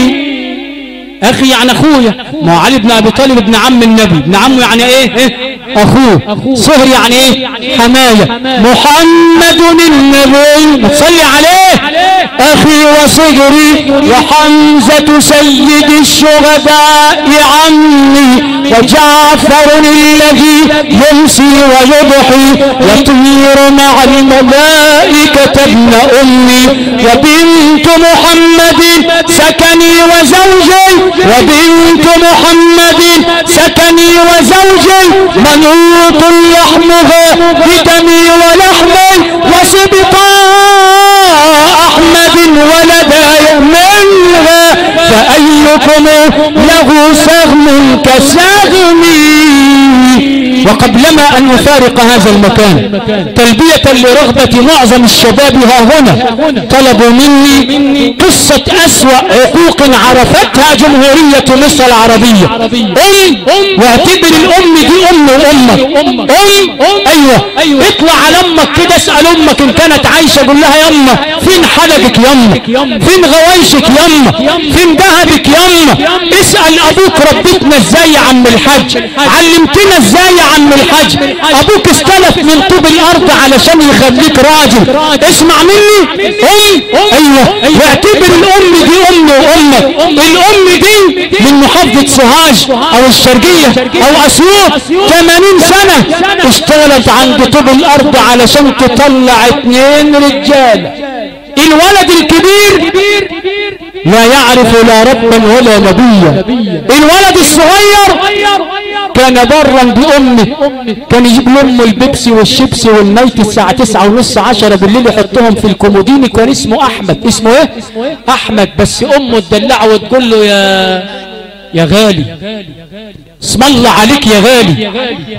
اخي يعني اخويا، ما علي بن ابي طالب ابن عم النبي، ابن عمه يعني ايه؟ اخوه. صهر يعني ايه؟ حمايه. محمد النبي، بتصلي عليه. اخي وصدري وحمزه سيد الشهداء عمي، وجعفر الذي يمسي ويضحي يطير مع الملائكه ابن امي، وبنت محمد سكني وزوجي، وبنت محمد سكني وزوجي، منوط لحمها بدمي ولحمي، وسبطاء أحمد ولداي منها، فأيكم له سهم كسهمي. وقبلما أن نفارق هذا المكان تلبية لرغبة معظم الشباب ها هنا، طلبوا مني قصة أسوأ عقوق عرفتها جمهورية مصر العربية. واعتبر الأم دي أم وأمك. أيوة اطلع على أمك كده، اسأل أمك إن كانت عايشة، قول لها يما فين حلقك يما، فين غوايشك يما، فين ذهبك يما. اسأل أبوك ربيتنا ازاي يا عم الحاج، علمتنا ازاي يا عم الحاج، ابوك استلف من طوب الارض علشان يخليك راجل. اسمع مني، ايوه واعتبر الام دي ام وامك. الام دي من محافظة سوهاج او الشرقية او اسيوط، 80 سنة اشتغلت عند طوب الارض علشان تطلع 2 رجال. الولد الكبير لا يعرف لا ربا ولا نبيا، الولد الصغير كان برا بأمه، كان يجيب لأمه البيبسي والشيبسي والنايت الساعة 9:30 10 بالليل يحطهم في الكوموديني. كان اسمه أحمد. اسمه ايه؟ أحمد. بس أمه تدلعه وتقول له يا غالي، اسم الله عليك يا غالي،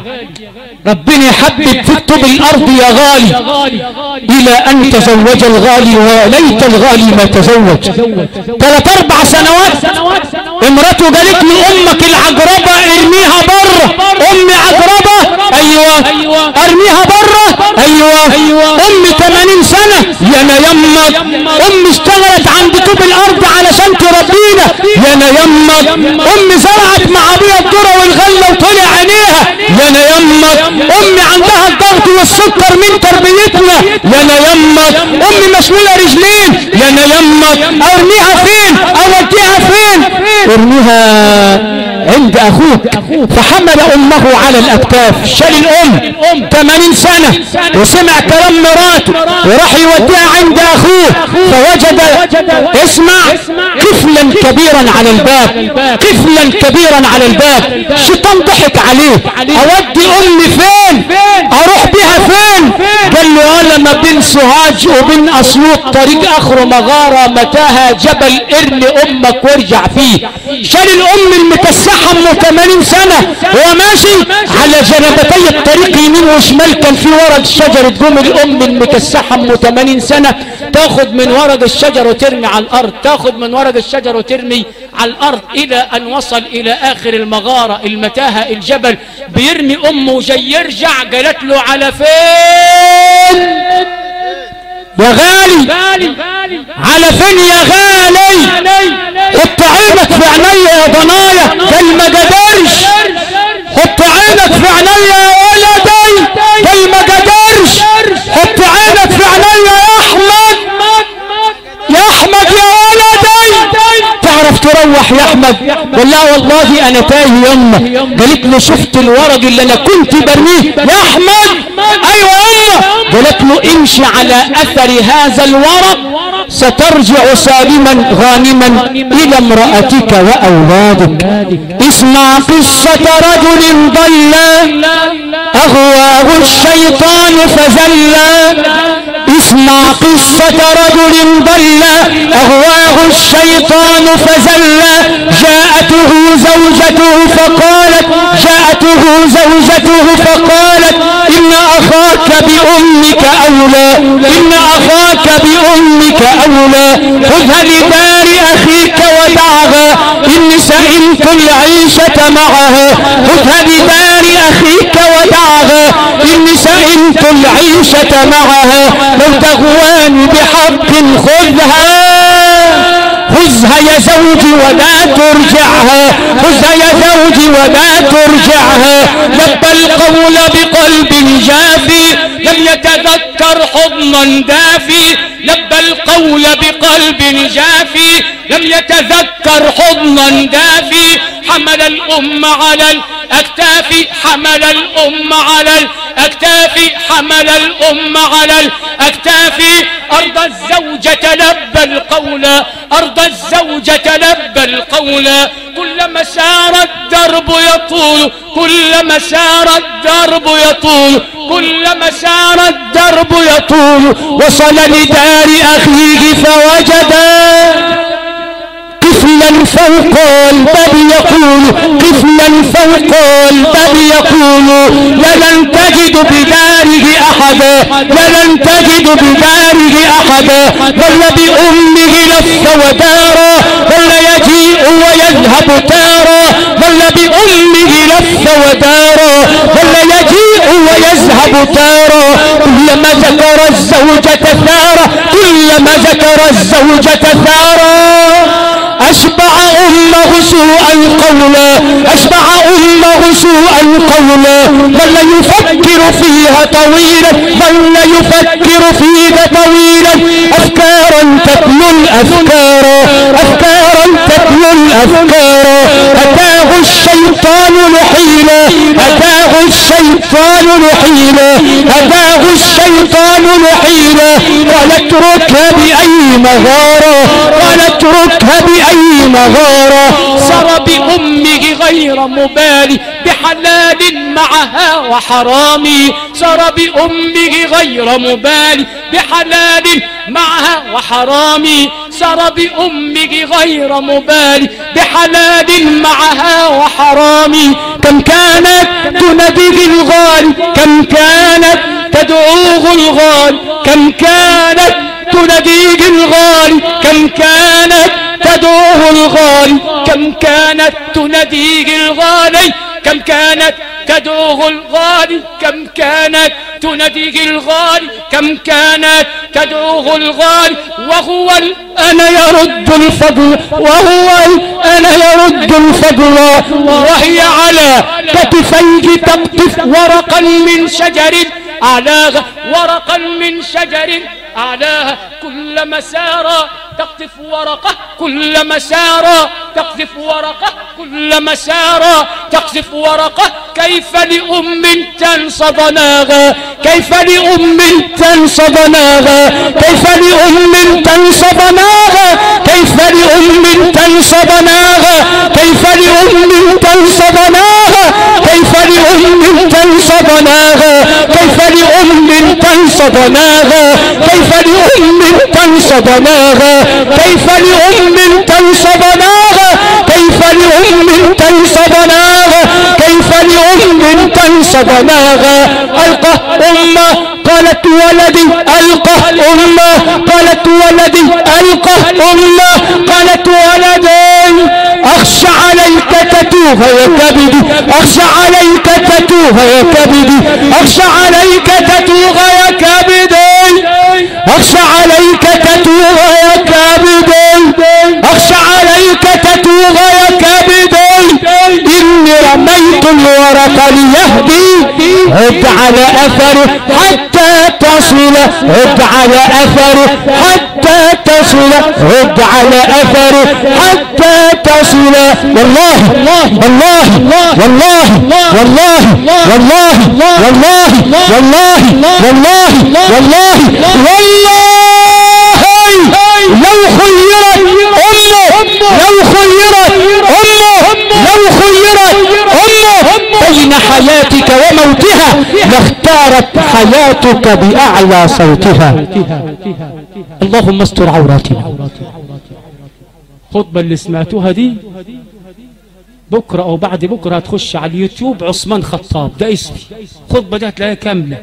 ربنا يحبب في طوب الارض يا غالي، الى ان تزوج الغالي وليت الغالي ما تزوج. 3-4 سنوات امرته قالت لي امك العقربة ارميها بره. امي عقربة؟ ايوه. ارميها بره؟ ايوه. امي 80 سنة يا يمك، امي اشتغلت عند طوب الارض علشان تربينا يا يمك، امي زرعت مع ابويا الذرة والغلة وطلع عينيها يا يمك، امي عندها الضغط والسكر من تربيتنا يا يمك، امي مشلولة رجلين يا يمك. ارميها فين؟ اوديها فين؟ ارميها عند اخوك. فحمل امه على الاكتاف، شال الام 80 سنة وسمع كلام مراته وراح يوديها عند اخوه، فوجد اسمع قفلا كبيرا على الباب، قفلا كبيرا على الباب. الشيطان ضحك عليه، اودي امي فين؟ اروح بها فين؟ قال له انا ما بين سوهاج وبين اسيوط طريق اخره مغارة متاهة جبل، ارمي امك وارجع فيه. شال الام المكسحة ام 80 سنة وهو ماشي على جنبتي الطريق يمين وشمال كان في ورق شجر، تقوم الام المكسحة ام 80 سنة تاخد من ورق الشجر وترمي على الارض، تاخد من ورق الشجر وترمي على الارض، الى ان وصل الى اخر المغارة المتاهة الجبل. بيرمي امه وجاي يرجع، قالت له على فين يا غالي؟ على فين يا غالي؟ حط عينك في عينيا يا ضنايا. قال ما قدرش. حط عينك عينك في عيني يا ولدي جاي ما قدرش، حط عينك في عيني يا احمد، يا احمد يا ولدي تعرف تروح يا احمد؟ قال لا والله انا تايه يمه. قالت له شفت الورق اللي انا كنت برميه يا احمد؟ ايوه يمه. قالت له امشي على اثر هذا الورق سترجع سالما غانما الى امرأتك واولادك. اسمع قصة رجل ضل اغواه الشيطان فزل. اسمع قصة رجل ضل اغواه الشيطان فزل. جاءته زوجته فقالت ان اخاك بامك اولى، ان اخاك بامك اولى. خذها لدار اخيك ودعها اني سئمت العيشة معها. خذها لدار اخيك ودعها اني سئمت العيشة معها. لو تغواني بحق خذها يا زوجي ولا ترجعها. خذها يا زوجي ولا ترجعها. لبى القول بقلب جافي لم يتذكر حضنا دافي. لبى القول بقلب جافي لم يتذكر حضنا دافي. حمل الأم على الأكتاف، حمل الأم على الأكتاف، حمل الأم على الأكتاف. أرضى الزوجة لبى القول، أرضى الزوجة لبى القول. كلما سار الدرب يطول، كلما سار الدرب يطول، كلما سار الدرب يطول. وصل لدار أخيه فوجدا طفلا فوق الباب يقول، طفلا فوق الباب يقول. لن تجد بداره أحدا، لن تجد بداره أحدا. ظل بأمه لف ودارا، ظل يجيء ويذهب تارا. ظل بأمه لف ودارا، ظل يجيء ويذهب تارا. كلما ذكر الزوجة ثارا، كلما ذكر الزوجة ثارا. أشبع أمه سوءا قولا، أشبع أمه سوءا قولا. ظل يفكر فيها طويلا، ظل يفكر فيها طويلا. أفكارا تتلو الأفكار، أفكارا تتلو الأفكار. أتاه الشيطان نحيلا، أتاه الشيطان نحيلا، أتاه الشيطان نحيلا. قال اتركها بأي مغارة، قال اتركها بأي مغارة. سر بأمه غير مبالي بحلال معها وحرام. سر بأمه غير مبالي بحلال معها وحرام. سر بأمه غير مبالي بحلال معها وحرام. كم كانت تناديه الغالي، كم كانت تدعوه الغالي، كم كانت تناديه الغالي، كم كانت تدعوه الغالي، كم كانت تناديه الغالي، كم كانت تدعوه الغالي، كم كانت تناديه الغالي، كم كانت تدعوه الغالي. وهو أنا يرد الفضل، وهو أنا يرد الفضل. وهي على كتفيه تقطف ورقا من شجر أعلاها، ورقا من شجر أعلاها. كلما سار تقطف ورقة، كلما سار تقذف ورقة، كلما سار تقذف ورقة. كيف لأم تنسى ضناها، كيف لأم تنسى ضناها، كيف لأم تنسى ضناها، كيف لأم تنسى ضناها، كيف لأم تنسى ضناها، كيف لأم تنسى ضناها، كيف لأم تنسى ضناها، كيف لأم تنسى ضناها، كيف لأم تنسى ضناها، كيف لأم تنسى ضناها، كيف لأم تنسى ضناها. ألقى أمه قالت ولدي، ألقى أمه قالت ولدي، ألقى أمه قالت ولدي. أخشى عليك تتوه يا كبدي، أخشى عليك تتوه يا كبدي، أخشى عليك تتوه يا كبدي، أخشى عليك تتوه يا كبدي، أخشى عليك تتوه يا كبدي. إني رميت الورق ليهدي عد على أثره حتى تصل عد على أثره حتى تصل عد على أثره حتى تصل والله والله والله والله والله والله والله والله والله لو خيرت بين حياتك وموتها لاختارت حياتك بأعلى صوتها. اللهم استر عوراتنا. خطبة اللي سمعتوها دي بكرة أو بعد بكرة هتخش على اليوتيوب عثمان خطاب ده اسمي، خطبة دي هتلاقيها كاملة.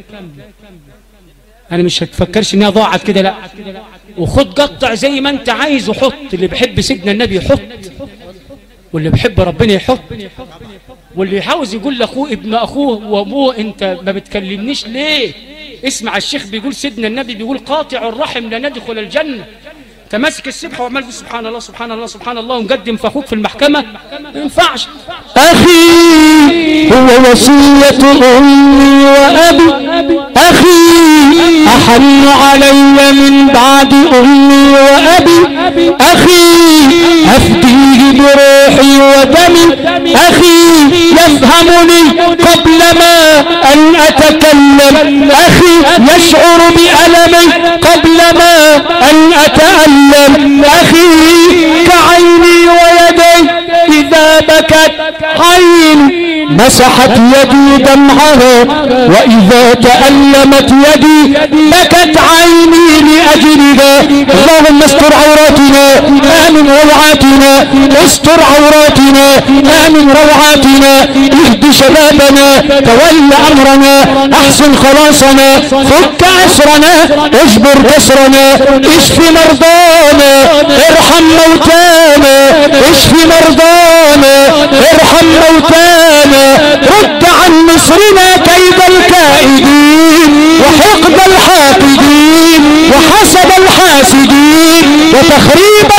أنا مش هتفكرش إنها ضاعت كده، لا، وخد قطع زي ما أنت عايز وحط. اللي بيحب سيدنا النبي يحط، واللي بيحب ربنا يحط، واللي عاوز يقول لأخوه ابن أخوه وأبوه أنت ما بتكلمنيش ليه؟ اسمع الشيخ بيقول سيدنا النبي بيقول قاطع الرحم لا ندخل الجنة. تماسك السبحة وعمال سبحان الله سبحان الله سبحان الله ومقدم في أخوك في المحكمة، ما ينفعش. أخي هو وصية أمي وأبي، أخي أحن علي من بعد أمي وأبي، أخي أفديه بروحي ودمي، أخي يفهمني قبل ما أن أتكلم، أخي يشعر بألمي قبل ما أن أتألم، أخي كعيني ويدي إذا بكت عيني مسحت يدي دمعها، وإذا تألمت يدي بكت عيني لأجلها. اللهم استر عوراتنا آمن روعاتنا، استر عوراتنا آمن روعاتنا، اهد شبابنا، تول أمرنا، أحسن خلاصنا، فك أسرنا، اجبر كسرنا، اشف مرضانا، ارحم موتانا، اشف مرضانا، ارحم موتانا، رد عن مصرنا كيد الكائدين وحقد الحاقدين وحسد الحاسدين وتخريب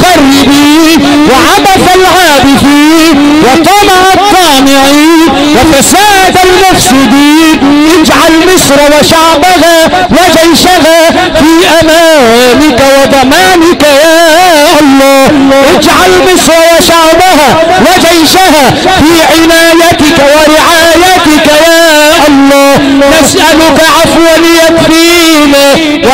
المخربين وعبث العابثين وطمع الطامعين وفساد المفسدين. اجعل مصر وشعبها وجيشها في أمانك وضمانك يا الله، اجعل مصر وشعبها وجيشها في عنايتك ورعايتك يا الله. نسألك عفوا يكفينا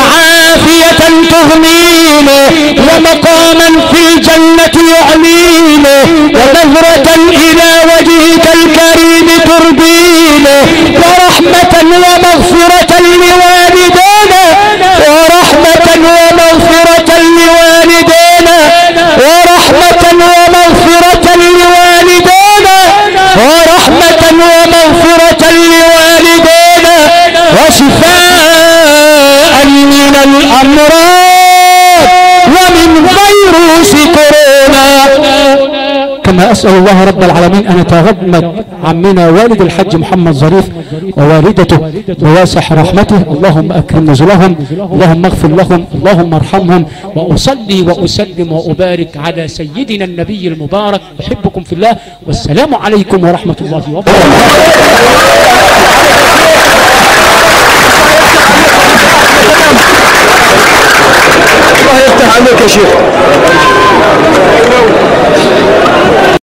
وعافية تغنينا ومقاما في الجنة يعلينا ونظرة إلى وجهك الكريم ترضينا ورحمة ومغفرة لوالدينا ورحمة ومغفرة لوالدينا ورحمة ومغفرة لوالدينا ورحمة ومغفرة لوالدينا وشفاء من الأمراض ومن فيروس كورونا. كما أسأل الله رب العالمين أن يتغمد عمنا والد الحج محمد ظريف ووالدته بواسع رحمته. اللهم أكرم نزلهم، اللهم اغفر لهم، اللهم ارحمهم. وأصلي وأسلم وأبارك على سيدنا النبي المبارك. أحبكم في الله، والسلام عليكم ورحمة الله وبركاته. الله يفتح عليك يا شيخ.